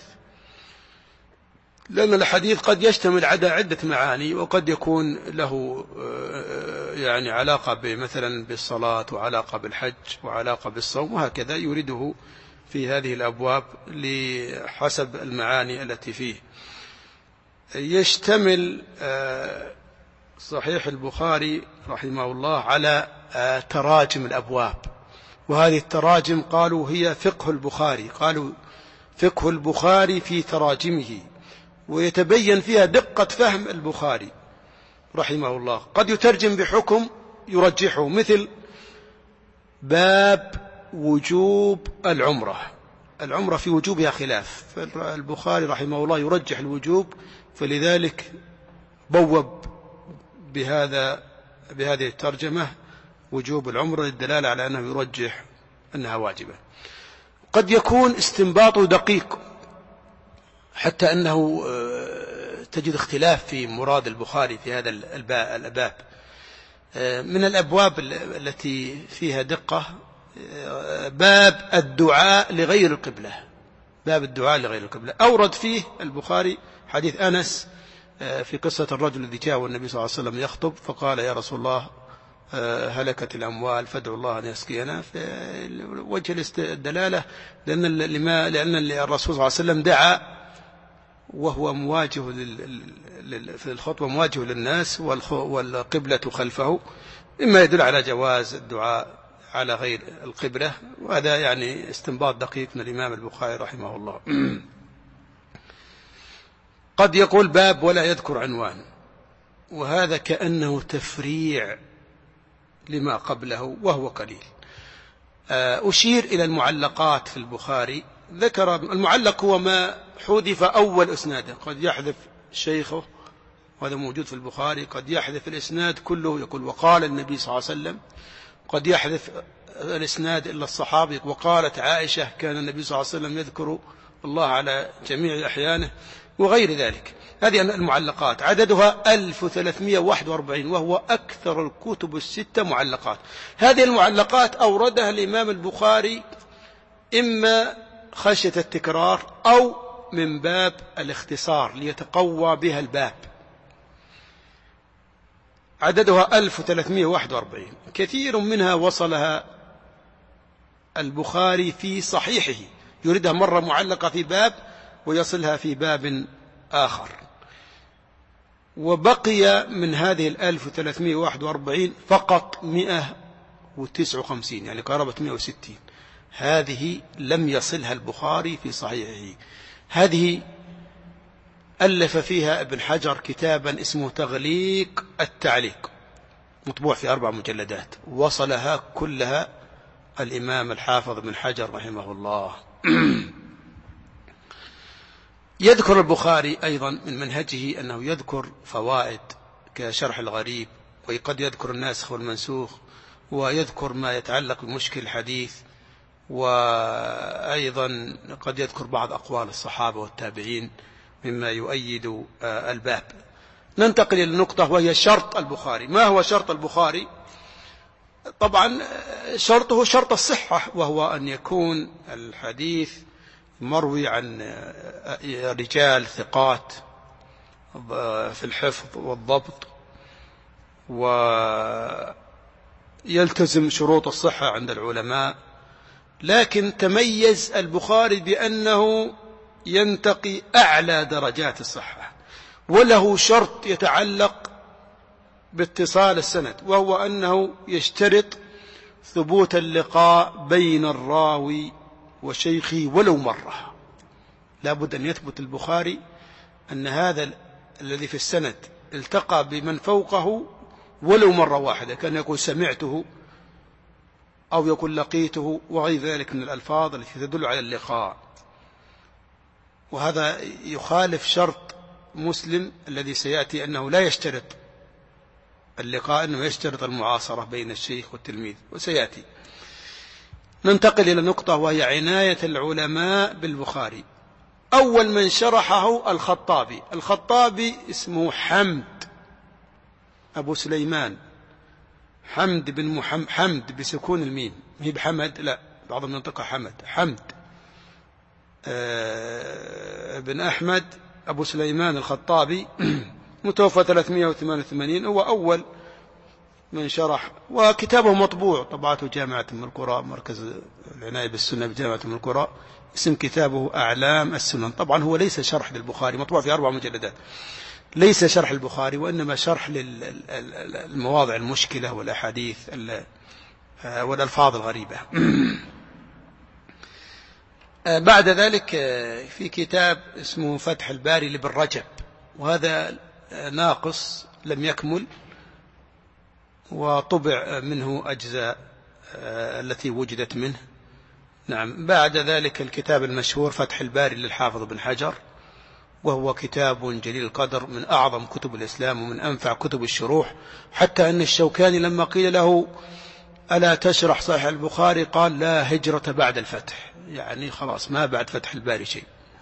لأن الحديث قد يشتمل على عدة معاني، وقد يكون له يعني علاقة مثلا بالصلاة وعلاقة بالحج وعلاقة بالصوم، وهكذا يريده في هذه الأبواب لحسب المعاني التي فيه. يشتمل صحيح البخاري رحمه الله على تراجم الأبواب، وهذه التراجم قالوا هي فقه البخاري، قالوا فقه البخاري في تراجمه، ويتبين فيها دقة فهم البخاري رحمه الله. قد يترجم بحكم يرجحه، مثل باب وجوب العمرة، العمرة في وجوبها خلاف، فالبخاري رحمه الله يرجح الوجوب، فلذلك بوب بهذا بهذه الترجمة وجوب العمرة للدلالة على أنه يرجح أنها واجبة. قد يكون استنباطه دقيق حتى أنه تجد اختلاف في مراد البخاري في هذا الباب. من الأبواب التي فيها دقة باب الدعاء لغير القبلة، باب الدعاء لغير القبلة أورد فيه البخاري حديث أنس في قصة الرجل الذي جاء والنبي صلى الله عليه وسلم يخطب فقال يا رسول الله هلكت الأموال فادعوا الله أن يسقينا. في وجه الدلالة لأن لأن الرسول صلى الله عليه وسلم دعا وهو مواجه في الخطبة مواجه للناس والقبلة خلفه، مما يدل على جواز الدعاء على غير القبلة، وهذا يعني استنباط دقيق من الإمام البخاري رحمه الله. قد يقول باب ولا يذكر عنوان، وهذا كأنه تفريع لما قبله وهو قليل. أشير إلى المعلقات في البخاري. ذكر المعلق هو ما حذف أول إسناده، قد يحذف شيخه وهذا موجود في البخاري، قد يحذف الإسناد كله يقول وقال النبي صلى الله عليه وسلم، قد يحذف الإسناد إلا الصحابي وقالت عائشة كان النبي صلى الله عليه وسلم يذكر الله على جميع أحيانه وغير ذلك. هذه المعلقات عددها ألف وثلاثمائة وواحد وأربعين، وهو أكثر الكتب الستة معلقات. هذه المعلقات أوردها الإمام البخاري إما خشية التكرار أو من باب الاختصار ليتقوى بها الباب. عددها ألف وثلاثمائة وواحد وأربعين، كثير منها وصلها البخاري في صحيحه، يريدها مرة معلقة في باب ويصلها في باب آخر. وبقي من هذه الألف وثلاثمائة وواحد وأربعين فقط مئة وتسعة وخمسين، يعني قرابة مئة وستين، هذه لم يصلها البخاري في صحيحه. هذه ألف فيها ابن حجر كتابا اسمه تغليق التعليق، مطبوع في أربع مجلدات، وصلها كلها الإمام الحافظ ابن حجر رحمه الله. يذكر البخاري أيضا من منهجه أنه يذكر فوائد كشرح الغريب، وقد يذكر الناسخ والمنسوخ، ويذكر ما يتعلق بمشكل الحديث، وأيضا قد يذكر بعض أقوال الصحابة والتابعين مما يؤيد الباب. ننتقل إلى النقطة وهي شرط البخاري. ما هو شرط البخاري؟ طبعا شرطه شرط الصحة، وهو أن يكون الحديث مروي عن رجال ثقات في الحفظ والضبط، ويلتزم شروط الصحة عند العلماء. لكن تميز البخاري بأنه ينتقي أعلى درجات الصحة، وله شرط يتعلق باتصال السند، وهو أنه يشترط ثبوت اللقاء بين الراوي وشيخه ولو مرة. لا بد أن يثبت البخاري أن هذا الذي في السند التقى بمن فوقه ولو مرة واحدة، كان يقول سمعته أو يقول لقيته وغير ذلك من الألفاظ التي تدل على اللقاء. وهذا يخالف شرط مسلم الذي سيأتي أنه لا يشترط اللقاء، أنه يشترط المعاصرة بين الشيخ والتلميذ، وسيأتي. ننتقل إلى نقطة وهي عناية العلماء بالبخاري. أول من شرحه الخطابي. الخطابي اسمه حمد أبو سليمان، حمد بن محمد، حمد بسكون الميم، هي بحمد، لا، بعض المنطقة حمد، حمد آه بن أحمد أبو سليمان الخطابي، متوفى ثلاثمائة وثمانية وثمانين. هو أول من شرح، وكتابه مطبوع، طبعته جامعة أم القرى، مركز العناية بالسنة بجامعة أم القرى، اسم كتابه أعلام السنن. طبعا هو ليس شرح للبخاري، مطبوع في أربع مجلدات، ليس شرح البخاري، وإنما شرح للمواضع المشكلة والأحاديث والألفاظ الغريبة. بعد ذلك في كتاب اسمه فتح الباري لابن رجب، وهذا ناقص لم يكمل، وطبع منه أجزاء التي وجدت منه. نعم. بعد ذلك الكتاب المشهور فتح الباري للحافظ بن حجر، وهو كتاب جليل القدر، من أعظم كتب الإسلام ومن أنفع كتب الشروح، حتى أن الشوكاني لما قيل له ألا تشرح صحيح البخاري قال لا هجرة بعد الفتح، يعني خلاص ما بعد فتح الباري شيء.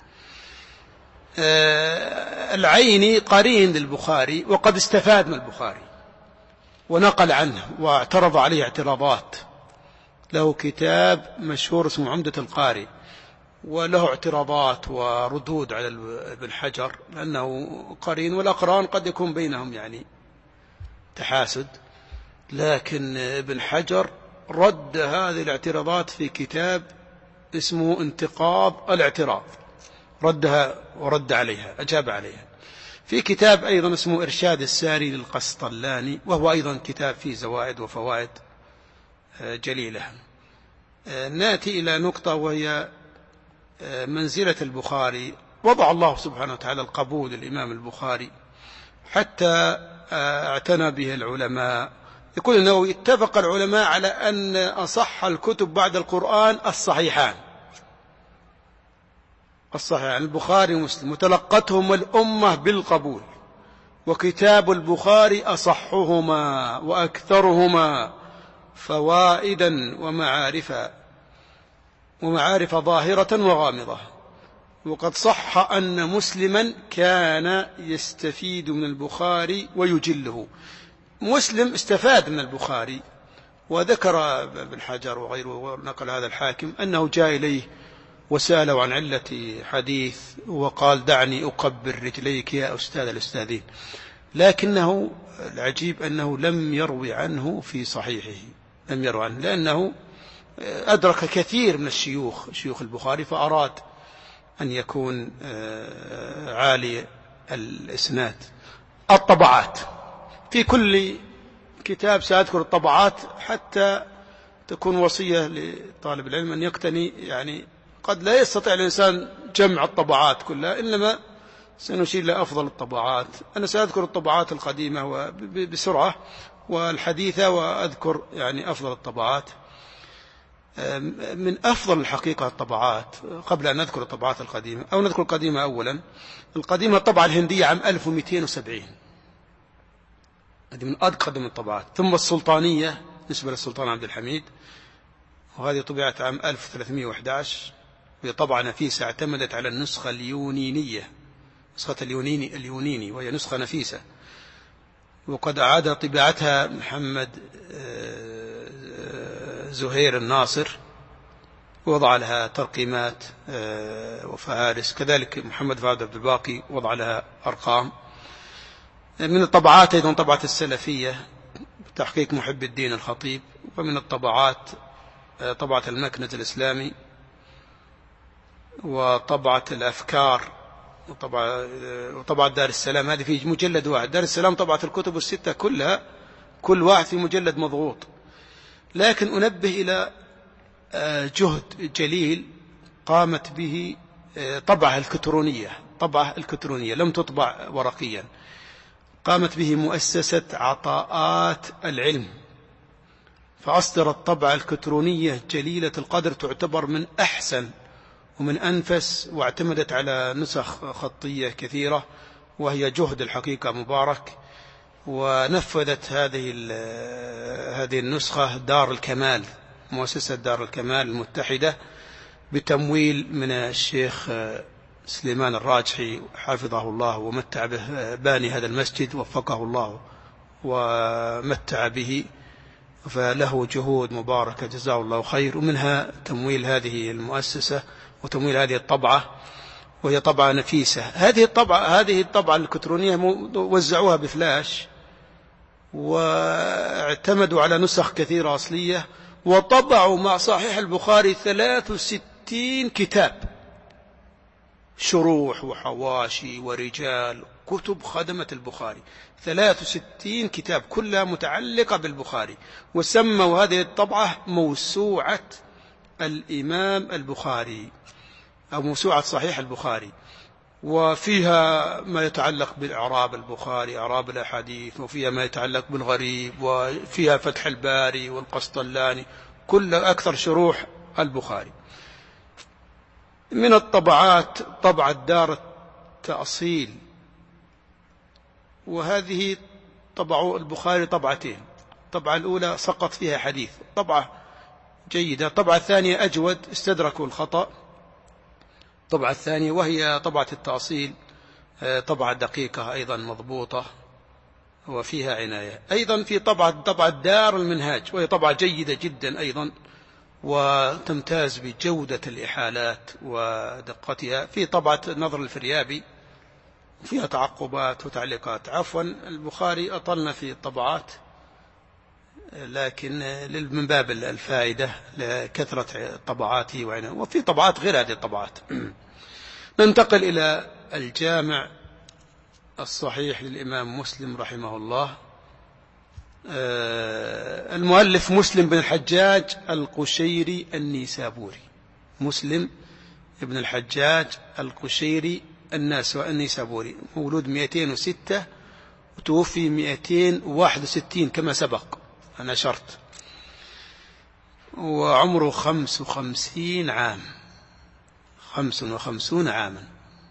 العيني قرين للبخاري، وقد استفاد من البخاري ونقل عنه واعترض عليه اعتراضات، له كتاب مشهور اسمه عمدة القاري، وله اعتراضات وردود على ابن حجر لأنه قرين، والأقران قد يكون بينهم يعني تحاسد، لكن ابن حجر رد هذه الاعتراضات في كتاب اسمه انتقاض الاعتراض، ردها ورد عليها، أجاب عليها. في كتاب أيضا اسمه إرشاد الساري للقسطلاني، وهو أيضا كتاب فيه زوائد وفوائد جليلة. نأتي إلى نقطة وهي منزلة البخاري. وضع الله سبحانه وتعالى القبول للإمام البخاري حتى اعتنى به العلماء. يقول النووي اتفق العلماء على أن أصح الكتب بعد القرآن الصحيحان، الصحيحان البخاري ومسلم، وتلقتهم الأمة بالقبول، وكتاب البخاري أصحهما وأكثرهما فوائدا ومعارفا ومعارف ظاهرة وغامضة. وقد صح أن مسلما كان يستفيد من البخاري ويجله. مسلم استفاد من البخاري، وذكر ابن حجر وغيره ونقل هذا الحاكم أنه جاء إليه وسأله عن علة حديث، وقال دعني أقبل رجليك يا أستاذ الأستاذين، لكنه العجيب أنه لم يروي عنه في صحيحه، لم يروي عنه، لأنه أدرك كثير من الشيوخ شيوخ البخاري، فأراد أن يكون عالي الإسناد. الطبعات في كل كتاب سأذكر الطبعات حتى تكون وصية لطالب العلم أن يقتني، يعني قد لا يستطيع الإنسان جمع الطبعات كلها، إنما سنشير لأفضل الطبعات. أنا سأذكر الطبعات القديمة بسرعة والحديثة، وأذكر يعني أفضل الطبعات. من أفضل الحقيقة الطبعات، قبل أن نذكر الطبعات القديمة أو نذكر القديمة أولا، القديمة الطبعة الهندية عام ألف ومئتين وسبعين، هذه من أقدم الطبعات. ثم السلطانية نسبة للسلطان عبد الحميد، وهذه طبعت عام ألف وثلاثمائة وأحد عشر، وهي طبعة نفيسة اعتمدت على النسخة اليونينية، نسخة اليونيني اليونيني وهي نسخة نفيسة، وقد أعاد طباعتها محمد زهير الناصر، ووضع لها ترقيمات وفهارس، كذلك محمد فؤاد عبد الباقي وضع لها أرقام. من الطبعات أيضا طبعة السلفية تحقيق محب الدين الخطيب، ومن الطبعات طبعة المكنز الإسلامي، وطبعة الأفكار، وطبعة, وطبعة دار السلام، هذه في مجلد واحد. دار السلام طبعة الكتب الستة كلها، كل واحد في مجلد مضغوط. لكن أنبه إلى جهد جليل قامت به طبعة الكترونية، طبعة الكترونية لم تطبع ورقيا، قامت به مؤسسة عطاءات العلم، فأصدرت طبعة الكترونية جليلة القدر، تعتبر من أحسن ومن أنفس، واعتمدت على نسخ خطية كثيرة، وهي جهد الحقيقة مبارك. ونفذت هذه هذه النسخة دار الكمال، مؤسسة دار الكمال المتحدة، بتمويل من الشيخ سليمان الراجحي حفظه الله ومتع به، باني هذا المسجد وفقه الله ومتع به، فله جهود مباركة جزاه الله خير. ومنها تمويل هذه المؤسسة وتمويل هذه الطبعة، وهي طبعة نفيسة. هذه الطبعة هذه الطبعة الإلكترونية وزعوها بفلاش، واعتمدوا على نسخ كثيرة أصلية، وطبعوا مع صحيح البخاري ثلاث وستين كتاب، شروح وحواشي ورجال، كتب خدمة البخاري، ثلاث وستين كتاب كلها متعلقة بالبخاري. وسموا هذه الطبعة موسوعة الإمام البخاري أو موسوعة صحيح البخاري، وفيها ما يتعلق بالإعراب البخاري، إعراب الأحاديث، وفيها ما يتعلق بالغريب، وفيها فتح الباري والقسطلاني، كل أكثر شروح البخاري. من الطبعات طبعة دار التأصيل، وهذه طبعوا البخاري طبعتين، الطبعة الأولى سقط فيها حديث، طبعة جيدة. الطبعة الثانية أجود، استدركوا الخطأ. الطبعة الثانية وهي طبعة التأصيل، طبعة دقيقة أيضا مضبوطة وفيها عناية. أيضا في طبعة طبعة دار المنهاج، وهي طبعة جيدة جدا أيضا، وتمتاز بجودة الإحالات ودقتها. في طبعة نظر الفريابي فيها تعقبات وتعليقات. عفوا البخاري أطلنا في الطبعات، لكن من باب الفائدة لكثرة طبعاته وعناية. وفي طبعات غير هذه الطبعات. ننتقل إلى الجامع الصحيح للإمام مسلم رحمه الله. المؤلف مسلم بن الحجاج القشيري النيسابوري، مسلم بن الحجاج القشيري النيسابوري، مولود مئتين وستة وتوفي مئتين وواحد وستين كما سبق أنا أشرت، وعمره خمس وخمسين عام، خمس وخمسون عاما.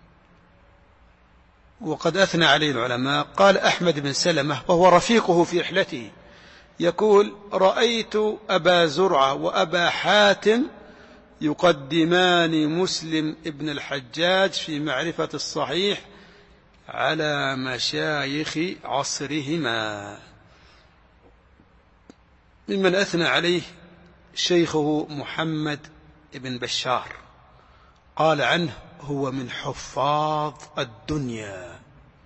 وقد أثنى عليه العلماء. قال أحمد بن سلمة وهو رفيقه في رحلته، يقول: رأيت أبا زرعة وأبا حاتم يقدمان مسلم ابن الحجاج في معرفة الصحيح على مشايخ عصرهما. ممن أثنى عليه شيخه محمد بن بشار، قال عنه: هو من حفاظ الدنيا.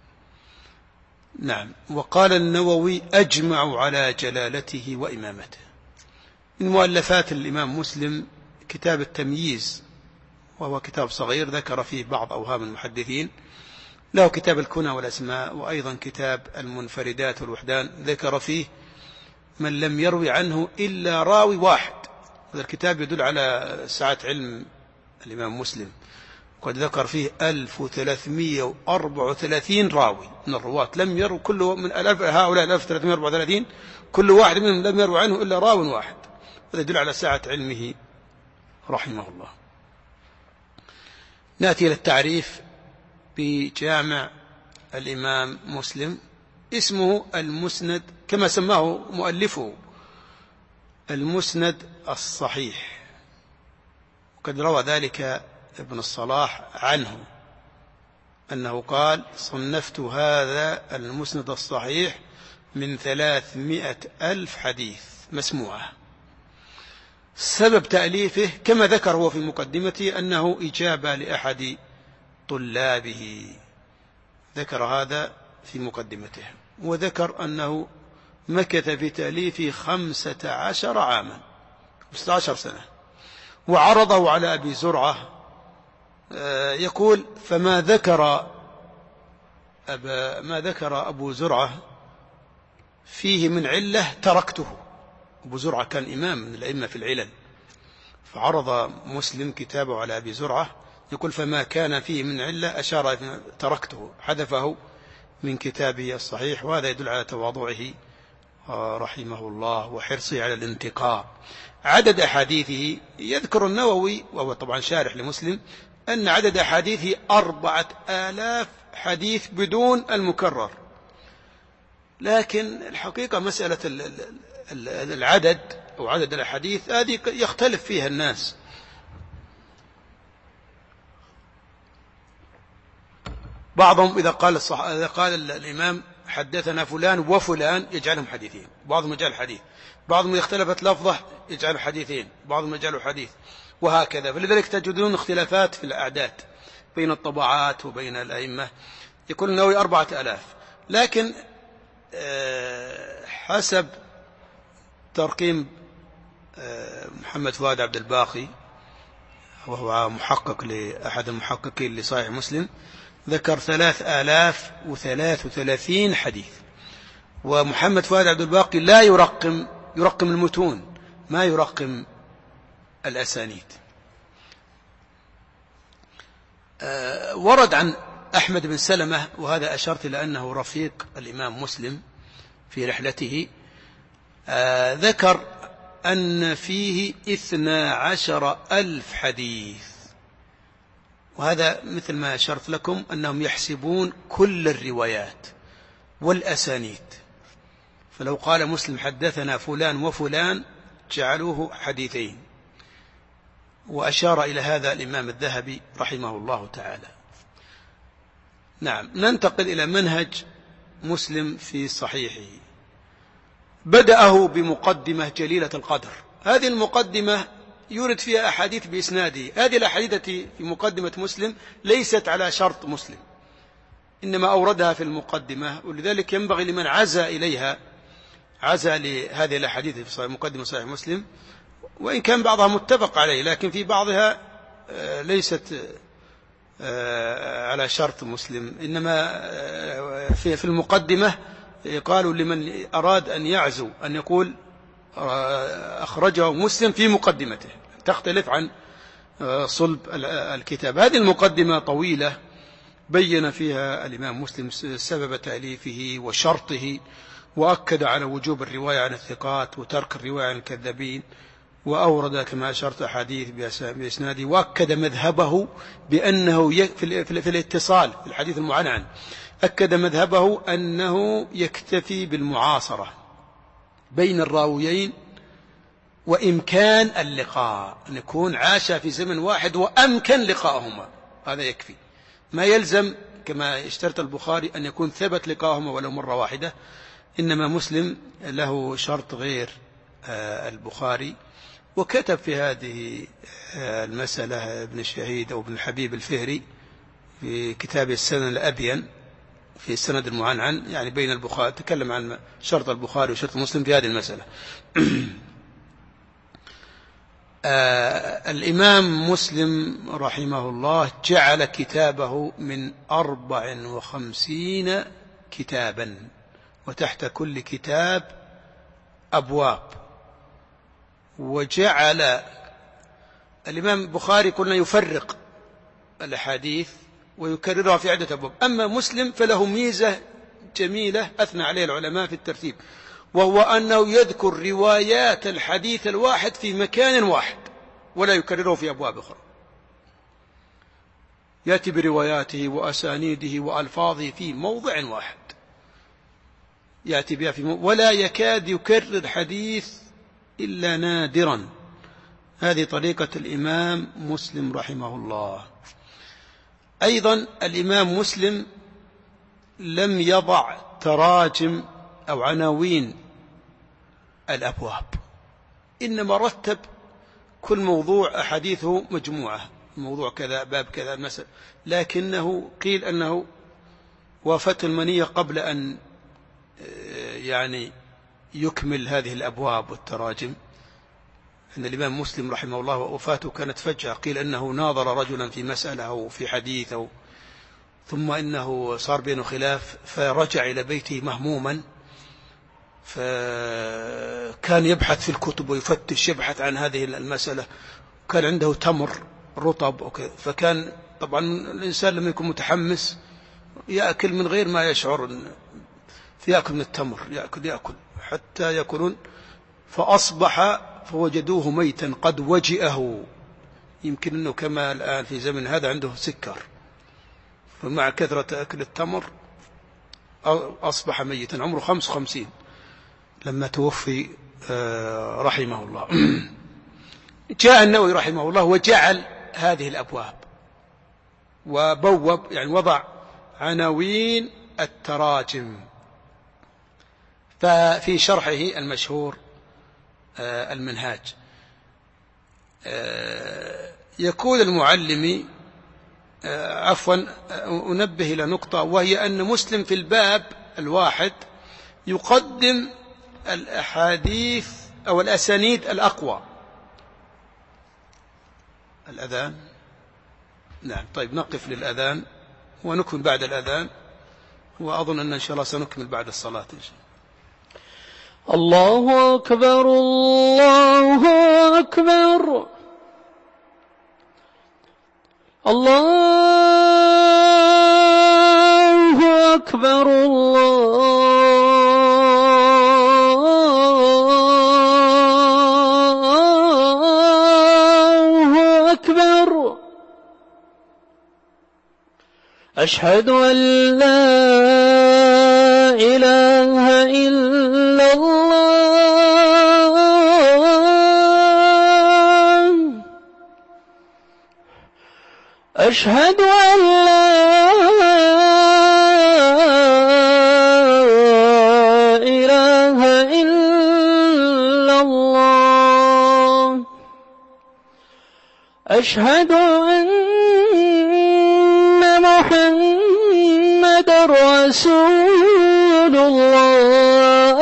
نعم. وقال النووي: أجمع على جلالته وإمامته. من مؤلفات الإمام مسلم كتاب التمييز، وهو كتاب صغير ذكر فيه بعض أوهام المحدثين. له كتاب الكنى والأسماء، وأيضا كتاب المنفردات والوحدان ذكر فيه من لم يروي عنه إلا راوي واحد. هذا الكتاب يدل على سعة علم الإمام مسلم، وقد ذكر فيه ألف وثلاثمائة وأربعة وثلاثين راوي من الرواة لم يروا كله من ألف هؤلاء ألف وثلاثمائة وأربعة وثلاثين كل واحد منهم لم يروي عنه إلا راوي واحد. هذا يدل على سعة علمه رحمه الله. نأتي إلى التعريف بجامع الإمام مسلم. اسمه المسند كما سماه مؤلفه، المسند الصحيح، وقد روى ذلك ابن الصلاح عنه أنه قال: صنفت هذا المسند الصحيح من ثلاثمائة ألف حديث مسموعة. سبب تأليفه كما ذكر هو في مقدمته أنه إجابة لأحد طلابه، ذكر هذا في مقدمته. وذكر أنه مكث في تأليفه خمسة عشر عاما، خمسة عشر سنة، وعرضه على أبي زرعة. يقول: فما ذكر أبا ما ذكر أبو زرعة فيه من علة تركته. أبو زرعة كان إمام من الأئمة في العلل، فعرض مسلم كتابه على أبي زرعة، يقول: فما كان فيه من علة أشار تركته، حذفه من كتابه الصحيح. وهذا يدل على تواضعه رحمه الله وحرصه على الانتقاء. عدد أحاديثه يذكر النووي وهو طبعا شارح لمسلم أن عدد أحاديثه أربعة آلاف حديث بدون المكرر، لكن الحقيقة مسألة العدد أو عدد الأحاديث هذه يختلف فيها الناس. بعضهم إذا قال, الصح... إذا قال الإمام حدثنا فلان وفلان يجعلهم حديثين، بعضهم يجعل حديث، بعضهم اختلفت لفظه يجعل حديثين، بعضهم يجعل حديث، وهكذا. فلذلك تجدون اختلافات في الأعداد بين الطبعات وبين الأئمة. يكون النووي أربعة آلاف، لكن حسب ترقيم محمد فؤاد عبد الباقي وهو محقق لأحد المحققين لصحيح مسلم ذكر ثلاث آلاف وثلاث وثلاثين حديث. ومحمد فؤاد عبد الباقي لا يرقم، يرقم المتون ما يرقم الأسانيد. أه ورد عن أحمد بن سلمة، وهذا أشرت إلى أنه رفيق الإمام مسلم في رحلته، أه ذكر أن فيه اثنا عشر ألف حديث، وهذا مثل ما أشرت لكم أنهم يحسبون كل الروايات والأسانيد، فلو قال مسلم حدثنا فلان وفلان جعلوه حديثين. وأشار إلى هذا الإمام الذهبي رحمه الله تعالى. نعم، ننتقل إلى منهج مسلم في صحيحه. بدأه بمقدمة جليلة القدر. هذه المقدمة يورد فيها أحاديث بإسناده. هذه الأحاديث التي في مقدمة مسلم ليست على شرط مسلم، إنما أوردها في المقدمة، ولذلك ينبغي لمن عزى إليها، عزى لهذه الأحاديث في مقدمة صحيح مسلم، وإن كان بعضها متفق عليه، لكن في بعضها ليست على شرط مسلم، إنما في المقدمة قالوا لمن أراد أن يعزو أن يقول أخرجه مسلم في مقدمته، تختلف عن صلب الكتاب. هذه المقدمة طويلة بين فيها الإمام مسلم سبب تأليفه وشرطه، وأكد على وجوب الرواية عن الثقات وترك الرواية عن الكذابين، وأورد كما أشرت أحاديث بإسناده، وأكد مذهبه بأنه في الاتصال في الحديث المعنعن، أكد مذهبه أنه يكتفي بالمعاصرة بين الراويين وإمكان اللقاء، أن يكون عاشا في زمن واحد وأمكن لقاءهما، هذا يكفي. ما يلزم كما اشترط البخاري أن يكون ثبت لقاءهما ولو مرة واحدة، إنما مسلم له شرط غير البخاري. وكتب في هذه المسألة ابن الشهيد أو ابن الحبيب الفهري في كتاب السند الأبين في السند المعنعن، يعني بين البخاري، تكلم عن شرط البخاري وشرط مسلم في هذه المسألة. آه الإمام مسلم رحمه الله جعل كتابه من أربع وخمسين كتابا، وتحت كل كتاب أبواب. وجعل الإمام البخاري قلنا يفرق الأحاديث ويكررها في عدة أبواب، أما مسلم فله ميزة جميلة أثنى عليه العلماء في الترتيب، وهو أنه يذكر روايات الحديث الواحد في مكان واحد ولا يكرره في أبواب أخرى، يأتي برواياته وأسانيده وألفاظه في موضع واحد يأتي بها في موضع، ولا يكاد يكرر حديث إلا نادرا. هذه طريقة الإمام مسلم رحمه الله. أيضا الإمام مسلم لم يضع تراجم أو عناوين الأبواب، إنما رتب كل موضوع أحاديثه مجموعة، موضوع كذا باب كذا مثلا، لكنه قيل أنه وافته المنية قبل أن يعني يكمل هذه الأبواب والتراجم. أن الإمام مسلم رحمه الله وفاته كانت فجأة، قيل أنه ناظر رجلا في مسألة أو في حديث أو ثم إنه صار بينه خلاف فرجع إلى بيته مهموما، فكان يبحث في الكتب ويفتش يبحث عن هذه المسألة، كان عنده تمر رطب، فكان طبعا الإنسان لما يكون متحمس يأكل من غير ما يشعر، فيأكل من التمر، يأكل يأكل حتى يكونون، فأصبح فوجدوه ميتا قد وجئه، يمكن أنه كما الآن في زمن هذا عنده سكر، فمع كثرة أكل التمر أصبح ميتا، عمره خمس وخمسين لما توفي رحمه الله. جاء النووي رحمه الله وجعل هذه الأبواب وبوب، يعني وضع عناوين التراجم، ففي شرحه المشهور المنهاج يقول المعلمي، عفوا أنبه إلى نقطة، وهي أن مسلم في الباب الواحد يقدم الأحاديث أو الأسانيد الأقوى. الأذان، نعم، طيب نقف للأذان ونكمل بعد الأذان، وأظن أن إن شاء الله سنكمل بعد الصلاة إن شاء الله. الله أكبر الله أكبر الله أكبر الله أكبر. أشهد أن لا إله إلا الله. أشهد أن لا إله إلا الله. أشهد أن محمد رسول الله.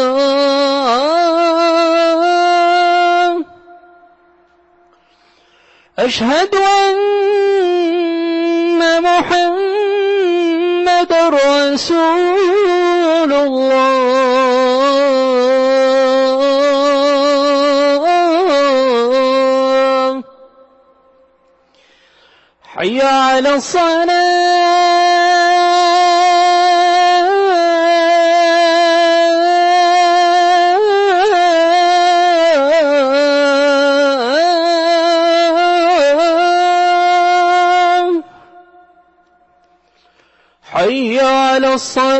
أشهد أن محمد رسول الله. حي على الصلاة. حي على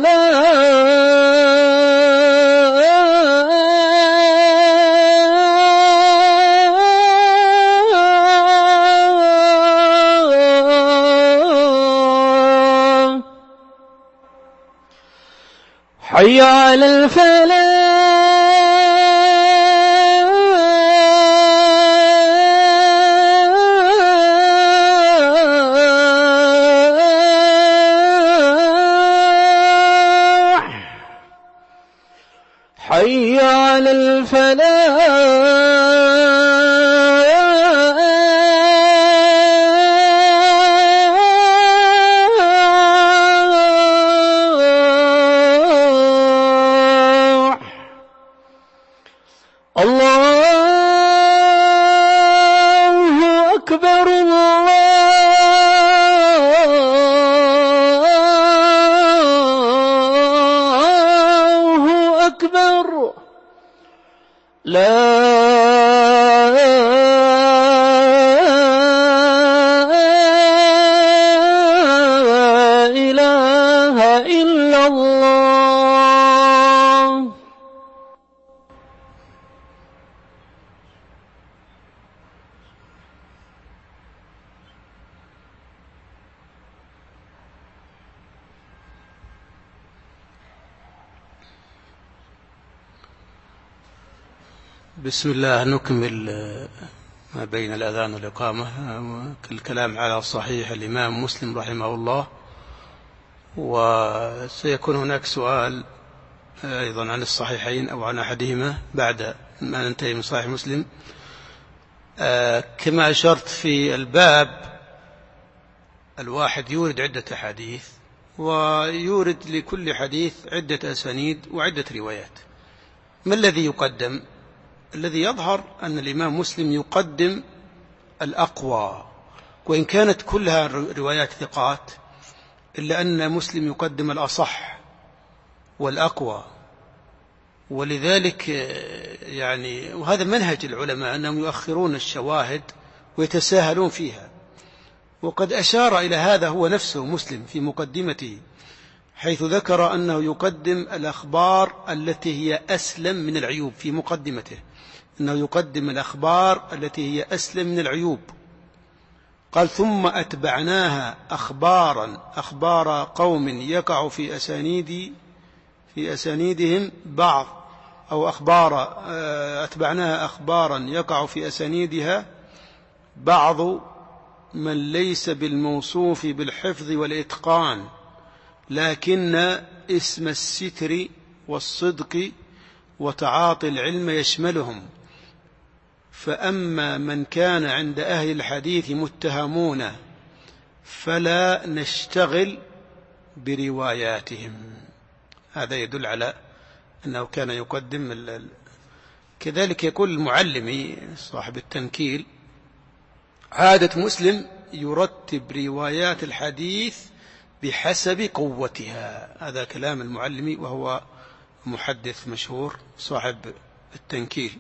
الصلاة. حي على الفلاح. حي على الفلاح. الله أكبر الله أكبر. لا إله إلا الله. بسم الله. نكمل ما بين الأذان والإقامة، الكلام على صحيح الإمام مسلم رحمه الله، وسيكون هناك سؤال أيضا عن الصحيحين أو عن أحدهما بعد ما ننتهي من صحيح مسلم. كما أشرت في الباب الواحد يورد عدة أحاديث، ويورد لكل حديث عدة أسانيد وعدة روايات. ما الذي يقدم؟ الذي يظهر أن الإمام مسلم يقدم الأقوى، وإن كانت كلها روايات ثقات، إلا أن مسلم يقدم الأصح والأقوى ولذلك يعني وهذا منهج العلماء أنهم يؤخرون الشواهد ويتساهلون فيها. وقد أشار إلى هذا هو نفسه مسلم في مقدمته، حيث ذكر أنه يقدم الأخبار التي هي أسلم من العيوب. في مقدمته أنه يقدم الأخبار التي هي أسلم من العيوب. قال: ثم أتبعناها أخبارا أخبار قوم يقع في أسانيد في أسانيدهم بعض أو أخبار أتبعناها أخبارا يقع في أسانيدها بعض من ليس بالموصوف بالحفظ والإتقان، لكن اسم الستر والصدق وتعاطي العلم يشملهم. فأما من كان عند أهل الحديث متهمون فلا نشتغل برواياتهم. هذا يدل على أنه كان يقدم ال... كذلك يقول المعلمي صاحب التنكيل: عادة مسلم يرتب روايات الحديث بحسب قوتها. هذا كلام المعلمي وهو محدث مشهور صاحب التنكيل.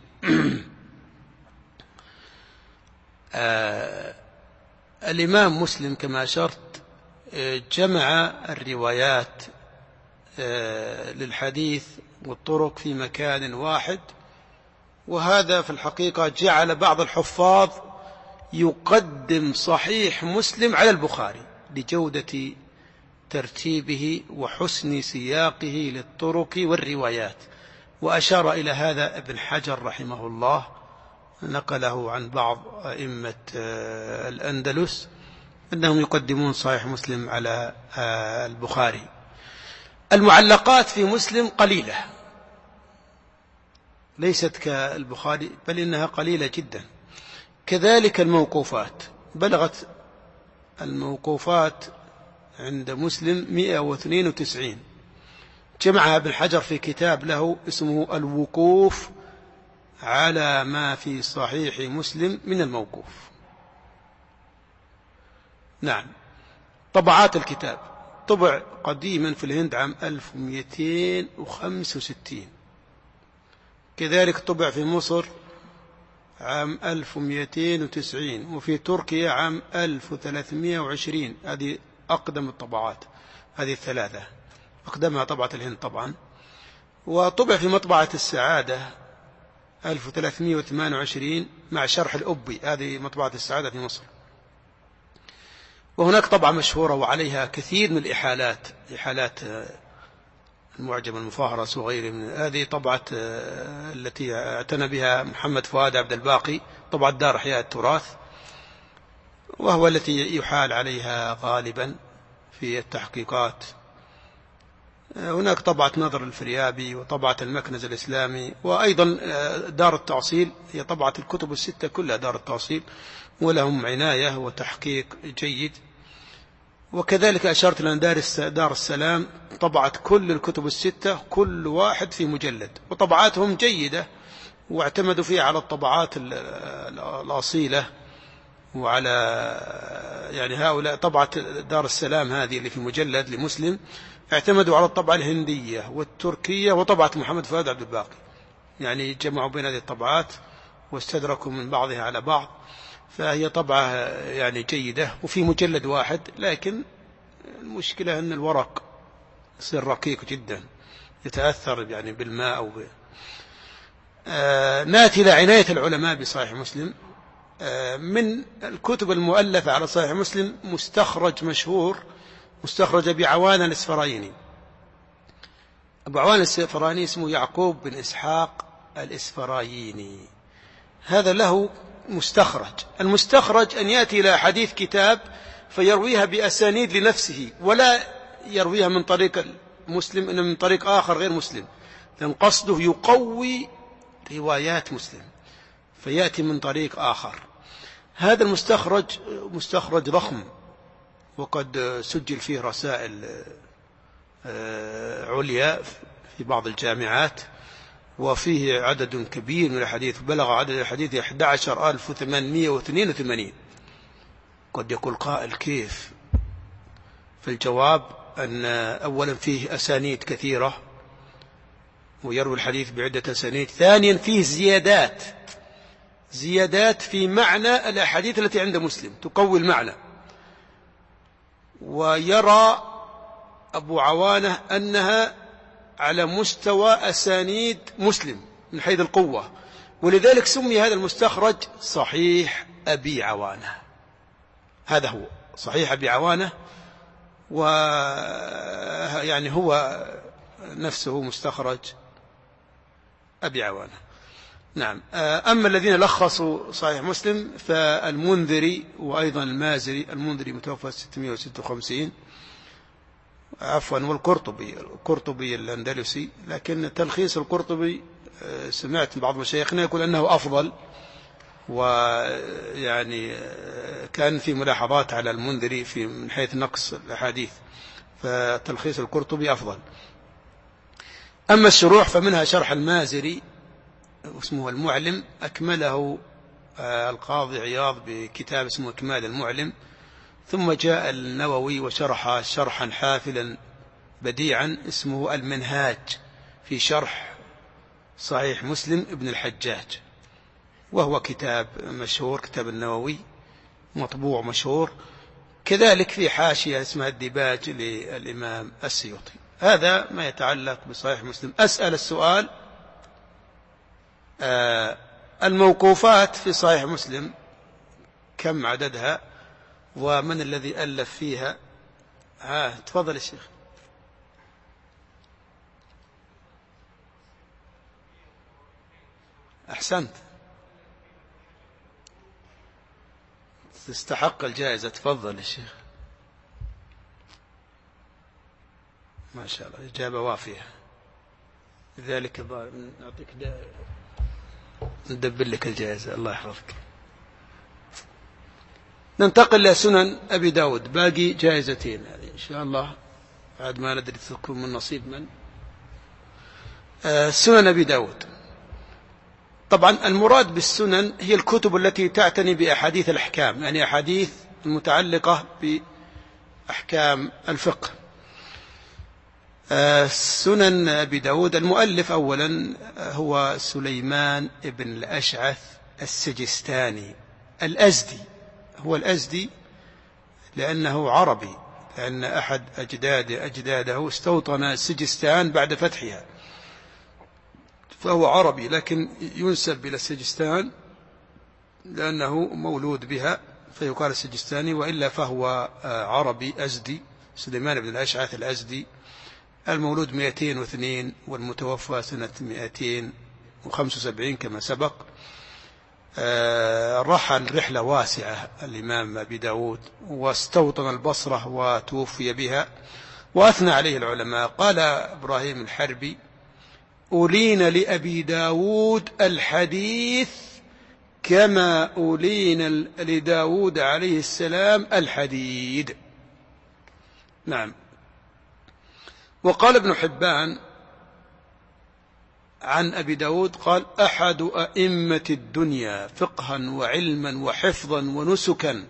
آه الإمام مسلم كما أشرت جمع الروايات آه للحديث والطرق في مكان واحد، وهذا في الحقيقة جعل بعض الحفاظ يقدم صحيح مسلم على البخاري لجودة ترتيبه وحسن سياقه للطرق والروايات. وأشار إلى هذا ابن حجر رحمه الله، نقله عن بعض أئمة الأندلس أنهم يقدمون صحيح مسلم على البخاري. المعلقات في مسلم قليلة، ليست كالبخاري بل إنها قليلة جدا. كذلك الموقوفات، بلغت الموقوفات عند مسلم مئة واثنين وتسعين، جمعها ابن حجر في كتاب له اسمه الوقوف على ما في صحيح مسلم من الموقوف. نعم. طبعات الكتاب طبع قديما في الهند عام ألف ومئتين وخمسة وستين، كذلك طبع في مصر عام ألف ومئتين وتسعين، وفي تركيا عام ألف وثلاثمئة وعشرين. هذه أقدم الطبعات، هذه الثلاثة أقدمها طبعة الهند طبعا. وطبع في مطبعة السعادة ألف وثلاثمئة وثمانية وعشرين مع شرح الأبي، هذه مطبعة السعادة في مصر. وهناك طبعة مشهورة وعليها كثير من الإحالات، إحالات المعجم المفهرس وغيره من هذه. طبعة التي اعتنى بها محمد فؤاد عبد الباقي، طبعة دار إحياء التراث، وهو التي يحال عليها غالبا في التحقيقات. هناك طبعة نظر الفريابي وطبعة المكنز الإسلامي، وأيضا دار التأصيل، هي طبعة الكتب الستة كلها دار التأصيل، ولهم عناية وتحقيق جيد. وكذلك أشرت لنا دار السلام طبعت كل الكتب الستة كل واحد في مجلد، وطبعاتهم جيدة واعتمدوا فيها على الطبعات الأصيلة وعلى يعني هؤلاء. طبعة دار السلام هذه اللي في مجلد لمسلم اعتمدوا على الطبعة الهندية والتركية وطبعة محمد فؤاد عبد الباقي، يعني جمعوا بين هذه الطبعات واستدركوا من بعضها على بعض. فهي طبعة يعني جيدة وفي مجلد واحد، لكن المشكلة أن الورق يصير رقيق جدا يتأثر يعني بالماء أو ب... آه ناتي إلى عناية العلماء بصحيح مسلم. آه من الكتب المؤلفة على صحيح مسلم مستخرج مشهور، مستخرج بعوان الإسفرايني. أبو عوان الإسفرايني اسمه يعقوب بن إسحاق الإسفرايني، هذا له مستخرج. المستخرج أن يأتي إلى حديث كتاب فيرويها بأسانيد لنفسه، ولا يرويها من طريق مسلم إنما من طريق آخر غير مسلم، لأن قصده يقوي روايات مسلم فيأتي من طريق آخر. هذا المستخرج مستخرج ضخم، وقد سجل فيه رسائل عليا في بعض الجامعات، وفيه عدد كبير من الحديث، بلغ عدد الحديث أحد عشر ألف وثمانمئة واثنين وثمانين. قد يقول قائل كيف؟ فالجواب أن أولا فيه أسانيد كثيرة، ويروي الحديث بعدة أسانيد. ثانيا فيه زيادات زيادات في معنى الأحاديث التي عند مسلم تقوي المعنى. ويرى أبو عوانة أنها على مستوى أسانيد مسلم من حيث القوة، ولذلك سمي هذا المستخرج صحيح أبي عوانة. هذا هو صحيح أبي عوانة، ويعني هو نفسه مستخرج أبي عوانة. نعم. أما الذين لخصوا صحيح مسلم فالمنذري وأيضا المازري. المنذري متوفى ستمائة وستة وخمسين عفوا، والقرطبي القرطبي الأندلسي، لكن تلخيص القرطبي سمعت بعض مشايخنا يقول أنه أفضل، ويعني كان في ملاحظات على المنذري في من حيث نقص الأحاديث، فتلخيص القرطبي أفضل. أما الشروح فمنها شرح المازري اسمه المعلم، أكمله القاضي عياض بكتاب اسمه إكمال المعلم، ثم جاء النووي وشرح شرحا حافلا بديعا اسمه المنهاج في شرح صحيح مسلم ابن الحجاج، وهو كتاب مشهور، كتاب النووي مطبوع مشهور. كذلك في حاشية اسمها الديباج للإمام السيوطي. هذا ما يتعلق بصحيح مسلم. أسأل السؤال: آه الموقوفات في صحيح مسلم كم عددها ومن الذي ألف فيها؟ آه تفضل الشيخ. أحسنت، تستحق الجائزة. تفضل الشيخ. ما شاء الله، إجابة وافية. لذلك نعطيك ندبر لك الجائزة. الله يحفظك. ننتقل إلى سنن أبي داود، باقي جائزتين هذه إن شاء الله، بعد ما ندري تكون من نصيب من. آه سنن أبي داود. طبعا المراد بالسنن هي الكتب التي تعتني بأحاديث الأحكام، يعني أحاديث المتعلقة بأحكام الفقه. آه سنن أبي داود، المؤلف أولا هو سليمان ابن الأشعث السجستاني الأزدي. هو الأزدي لأنه عربي، لأن أحد أجداد أجداده استوطن السجستان بعد فتحها، فهو عربي لكن ينسب إلى السجستان لأنه مولود بها فيقال السجستاني، وإلا فهو عربي أزدي. سليمان بن الأشعث الأزدي المولود مئتين واثنين والمتوفى سنة مئتين وخمسة وسبعين كما سبق. رحل رحلة واسعة الإمام أبي داود، واستوطن البصرة وتوفي بها، وأثنى عليه العلماء. قال إبراهيم الحربي: أولين لأبي داود الحديث كما أولين لداود عليه السلام الحديد. نعم. وقال ابن حبان عن أبي داود قال: أحد أئمة الدنيا فقها وعلما وحفظا ونسكا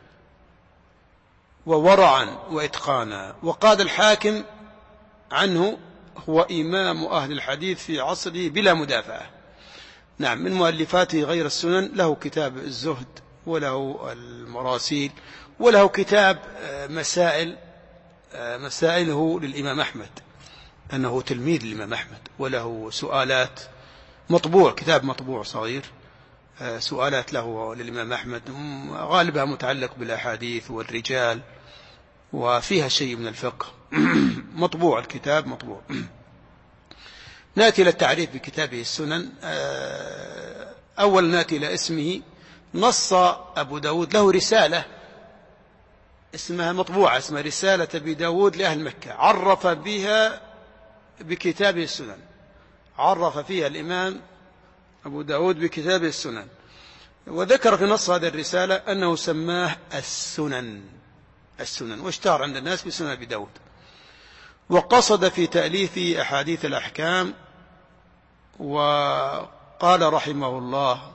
وورعا وإتقانا. وقال الحاكم عنه: هو إمام أهل الحديث في عصره بلا مدافعة. نعم. من مؤلفاته غير السنن له كتاب الزهد، وله المراسيل، وله كتاب مسائل مسائله للإمام أحمد، أنه تلميذ للإمام أحمد، وله سؤالات مطبوع، كتاب مطبوع صغير، سؤالات له للإمام أحمد، غالبها متعلق بالأحاديث والرجال وفيها شيء من الفقه. مطبوع الكتاب مطبوع. نأتي إلى التعريف بكتابه السنن. أول نأتي إلى اسمه. نص أبو داود له رسالة اسمها مطبوعة، اسمها رسالة أبي داود لأهل مكة، عرف بها بكتابه السنن، عرف فيها الإمام أبو داود بكتابه السنن. وذكر في نص هذه الرسالة أنه سماه السنن السنن واشتهر عند الناس بسنن أبي داود. وقصد في تأليف أحاديث الأحكام، وقال رحمه الله: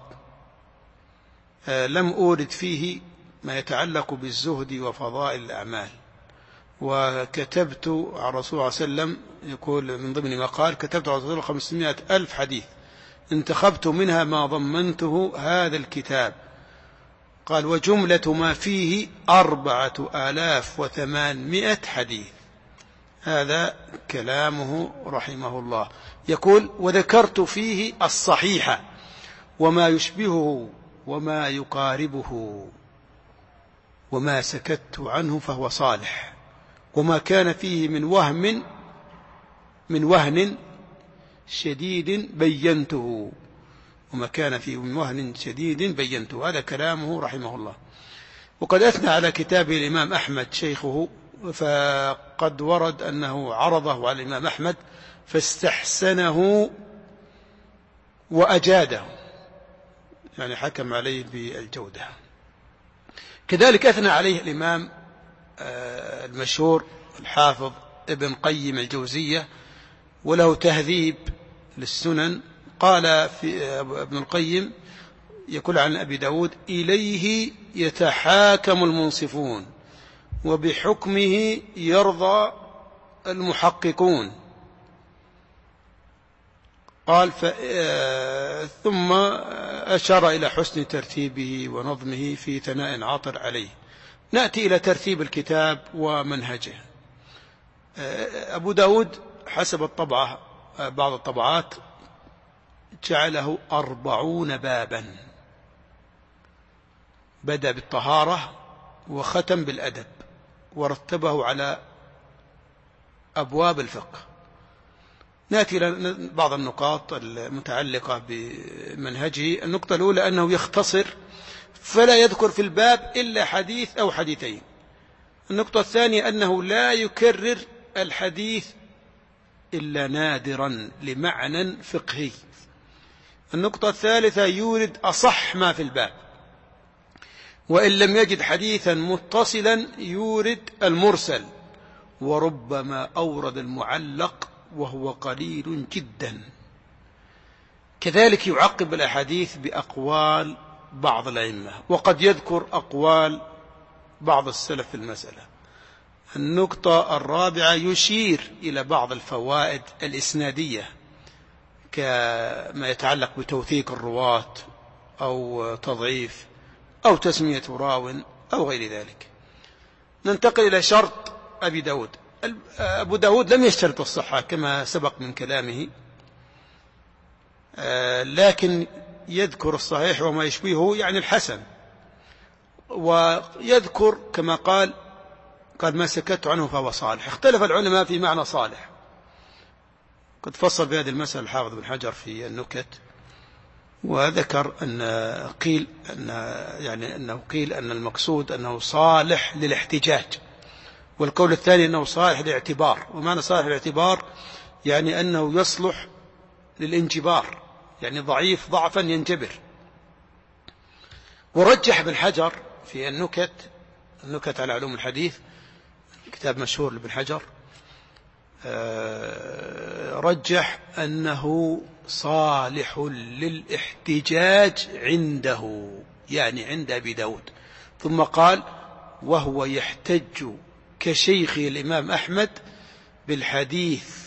لم أورد فيه ما يتعلق بالزهد وفضائل الأعمال، وكتبت على الرسول صلى الله عليه وسلم، يقول من ضمن ما قال: كتبت على الرسول خمسمائة ألف حديث انتخبت منها ما ضمنته هذا الكتاب. قال: وجملة ما فيه أربعة آلاف وثمانمائة حديث. هذا كلامه رحمه الله. يقول: وذكرت فيه الصحيح وما يشبهه وما يقاربه، وما سكت عنه فهو صالح، وما كان فيه من وهم من وهن شديد بينته وما كان فيه من وهن شديد بينته. هذا كلامه رحمه الله. وقد أثنى على كتابه الإمام أحمد شيخه، فقد ورد أنه عرضه على الإمام أحمد فاستحسنه وأجاده، يعني حكم عليه بالجودة. كذلك أثنى عليه الإمام المشهور الحافظ ابن قيم الجوزية، وله تهذيب للسنن. قال في ابن القيم يقول عن أبي داود: إليه يتحاكم المنصفون وبحكمه يرضى المحققون. قال ثم أشار إلى حسن ترتيبه ونظمه في ثناء عاطر عليه. نأتي إلى ترتيب الكتاب ومنهجه. أبو داود حسب الطبعة بعض الطبعات جعله أربعون بابا، بدأ بالطهارة وختم بالأدب، ورتبه على أبواب الفقه. نأتي إلى بعض النقاط المتعلقة بمنهجه. النقطة الأولى أنه يختصر فلا يذكر في الباب إلا حديث أو حديثين. النقطة الثانية أنه لا يكرر الحديث إلا نادرا لمعنى فقهي. النقطة الثالثة يورد أصح ما في الباب، وإن لم يجد حديثا متصلا يورد المرسل، وربما أورد المعلق وهو قليل جدا. كذلك يعقب الأحاديث بأقوال بعض الأئمة، وقد يذكر أقوال بعض السلف في المسألة. النقطة الرابعة يشير إلى بعض الفوائد الإسنادية كما يتعلق بتوثيق الرواة أو تضعيف أو تسمية راو أو غير ذلك. ننتقل إلى شرط أبي داود. أبو داود لم يشترط الصحة كما سبق من كلامه، لكن يذكر الصحيح وما يشبهه، يعني الحسن، ويذكر كما قال قال ما سكت عنه فهو صالح. اختلف العلماء في معنى صالح. قد فصل بهذه المسألة الحافظ بن حجر في النكت، وذكر أن قيل أن يعني أنه قيل أن المقصود أنه صالح للاحتجاج، والقول الثاني أنه صالح للاعتبار. ومعنى صالح للاعتبار يعني أنه يصلح للانجبار، يعني ضعيف ضعفا ينجبر. ورجح ابن حجر في النكت النكت على علوم الحديث، كتاب مشهور لابن حجر، رجح أنه صالح للاحتجاج عنده، يعني عند أبي داود. ثم قال: وهو يحتج كشيخ الإمام أحمد بالحديث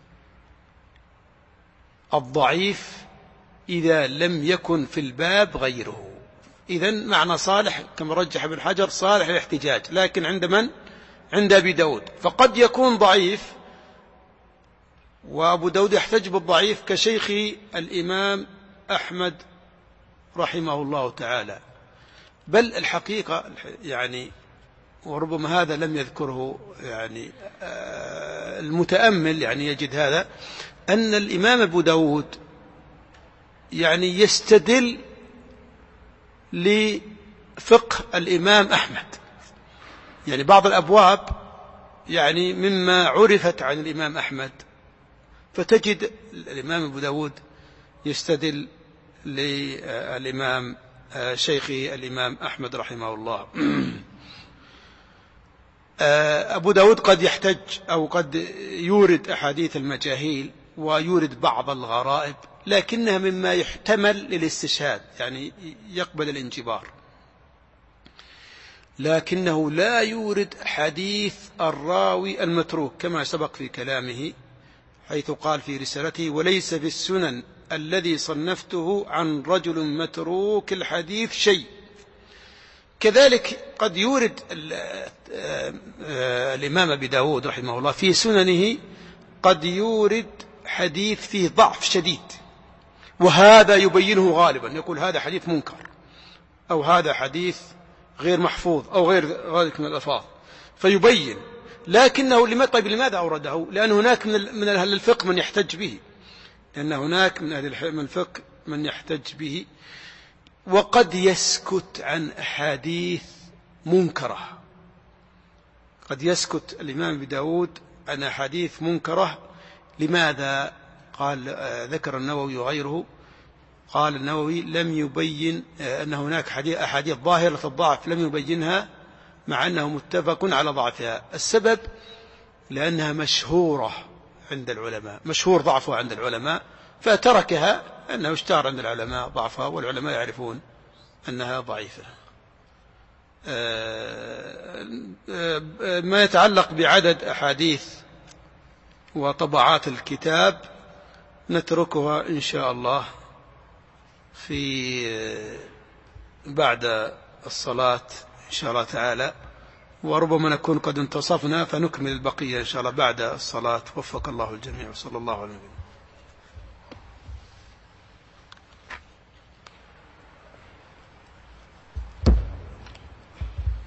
الضعيف إذا لم يكن في الباب غيره. إذن معنى صالح كما رجح ابن حجر صالح للاحتجاج، لكن عند من؟ عند أبي داود. فقد يكون ضعيف، وأبو داود يحتج بالضعيف كشيخ الإمام أحمد رحمه الله تعالى. بل الحقيقة يعني، وربما هذا لم يذكره يعني المتأمل، يعني يجد هذا، أن الإمام أبو داود يعني يستدل لفقه الإمام أحمد. يعني بعض الأبواب يعني مما عرفت عن الإمام أحمد، فتجد الإمام أبو داود يستدل للإمام شيخ الإمام أحمد رحمه الله. أبو داود قد يحتج أو قد يورد أحاديث المجاهيل ويورد بعض الغرائب، لكنها مما يحتمل للاستشهاد، يعني يقبل الانجبار. لكنه لا يورد حديث الراوي المتروك كما سبق في كلامه، حيث قال في رسالته: وليس في السنن الذي صنفته عن رجل متروك الحديث شيء. كذلك قد يورد الإمام أبي داود رحمه الله في سننه قد يورد حديث فيه ضعف شديد، وهذا يبينه غالبا، يقول هذا حديث منكر، أو هذا حديث غير محفوظ، أو غير ذلك من الألفاظ، فيبين. لكنه لما طيب لماذا أورده؟ لأن هناك من أهل الفقه من يحتج به، لأن هناك من أهل الفقه من يحتج به، وقد يسكت عن أحاديث منكرة. قد يسكت الإمام أبي داود عن أحاديث منكرة. لماذا؟ قال ذكر النووي وغيره، قال النووي لم يبين أن هناك أحاديث ظاهرة الضعف، لم يبينها مع أنه متفق على ضعفها. السبب لأنها مشهورة عند العلماء، مشهور ضعفها عند العلماء، فتركها، أنه اشتهر عند العلماء ضعفها، والعلماء يعرفون أنها ضعيفة. ما يتعلق بعدد أحاديث وطبعات الكتاب نتركها إن شاء الله في بعد الصلاة إن شاء الله تعالى، وربما نكون قد انتصفنا فنكمل البقية إن شاء الله بعد الصلاة. وفق الله الجميع، وصلى الله عليه وسلم.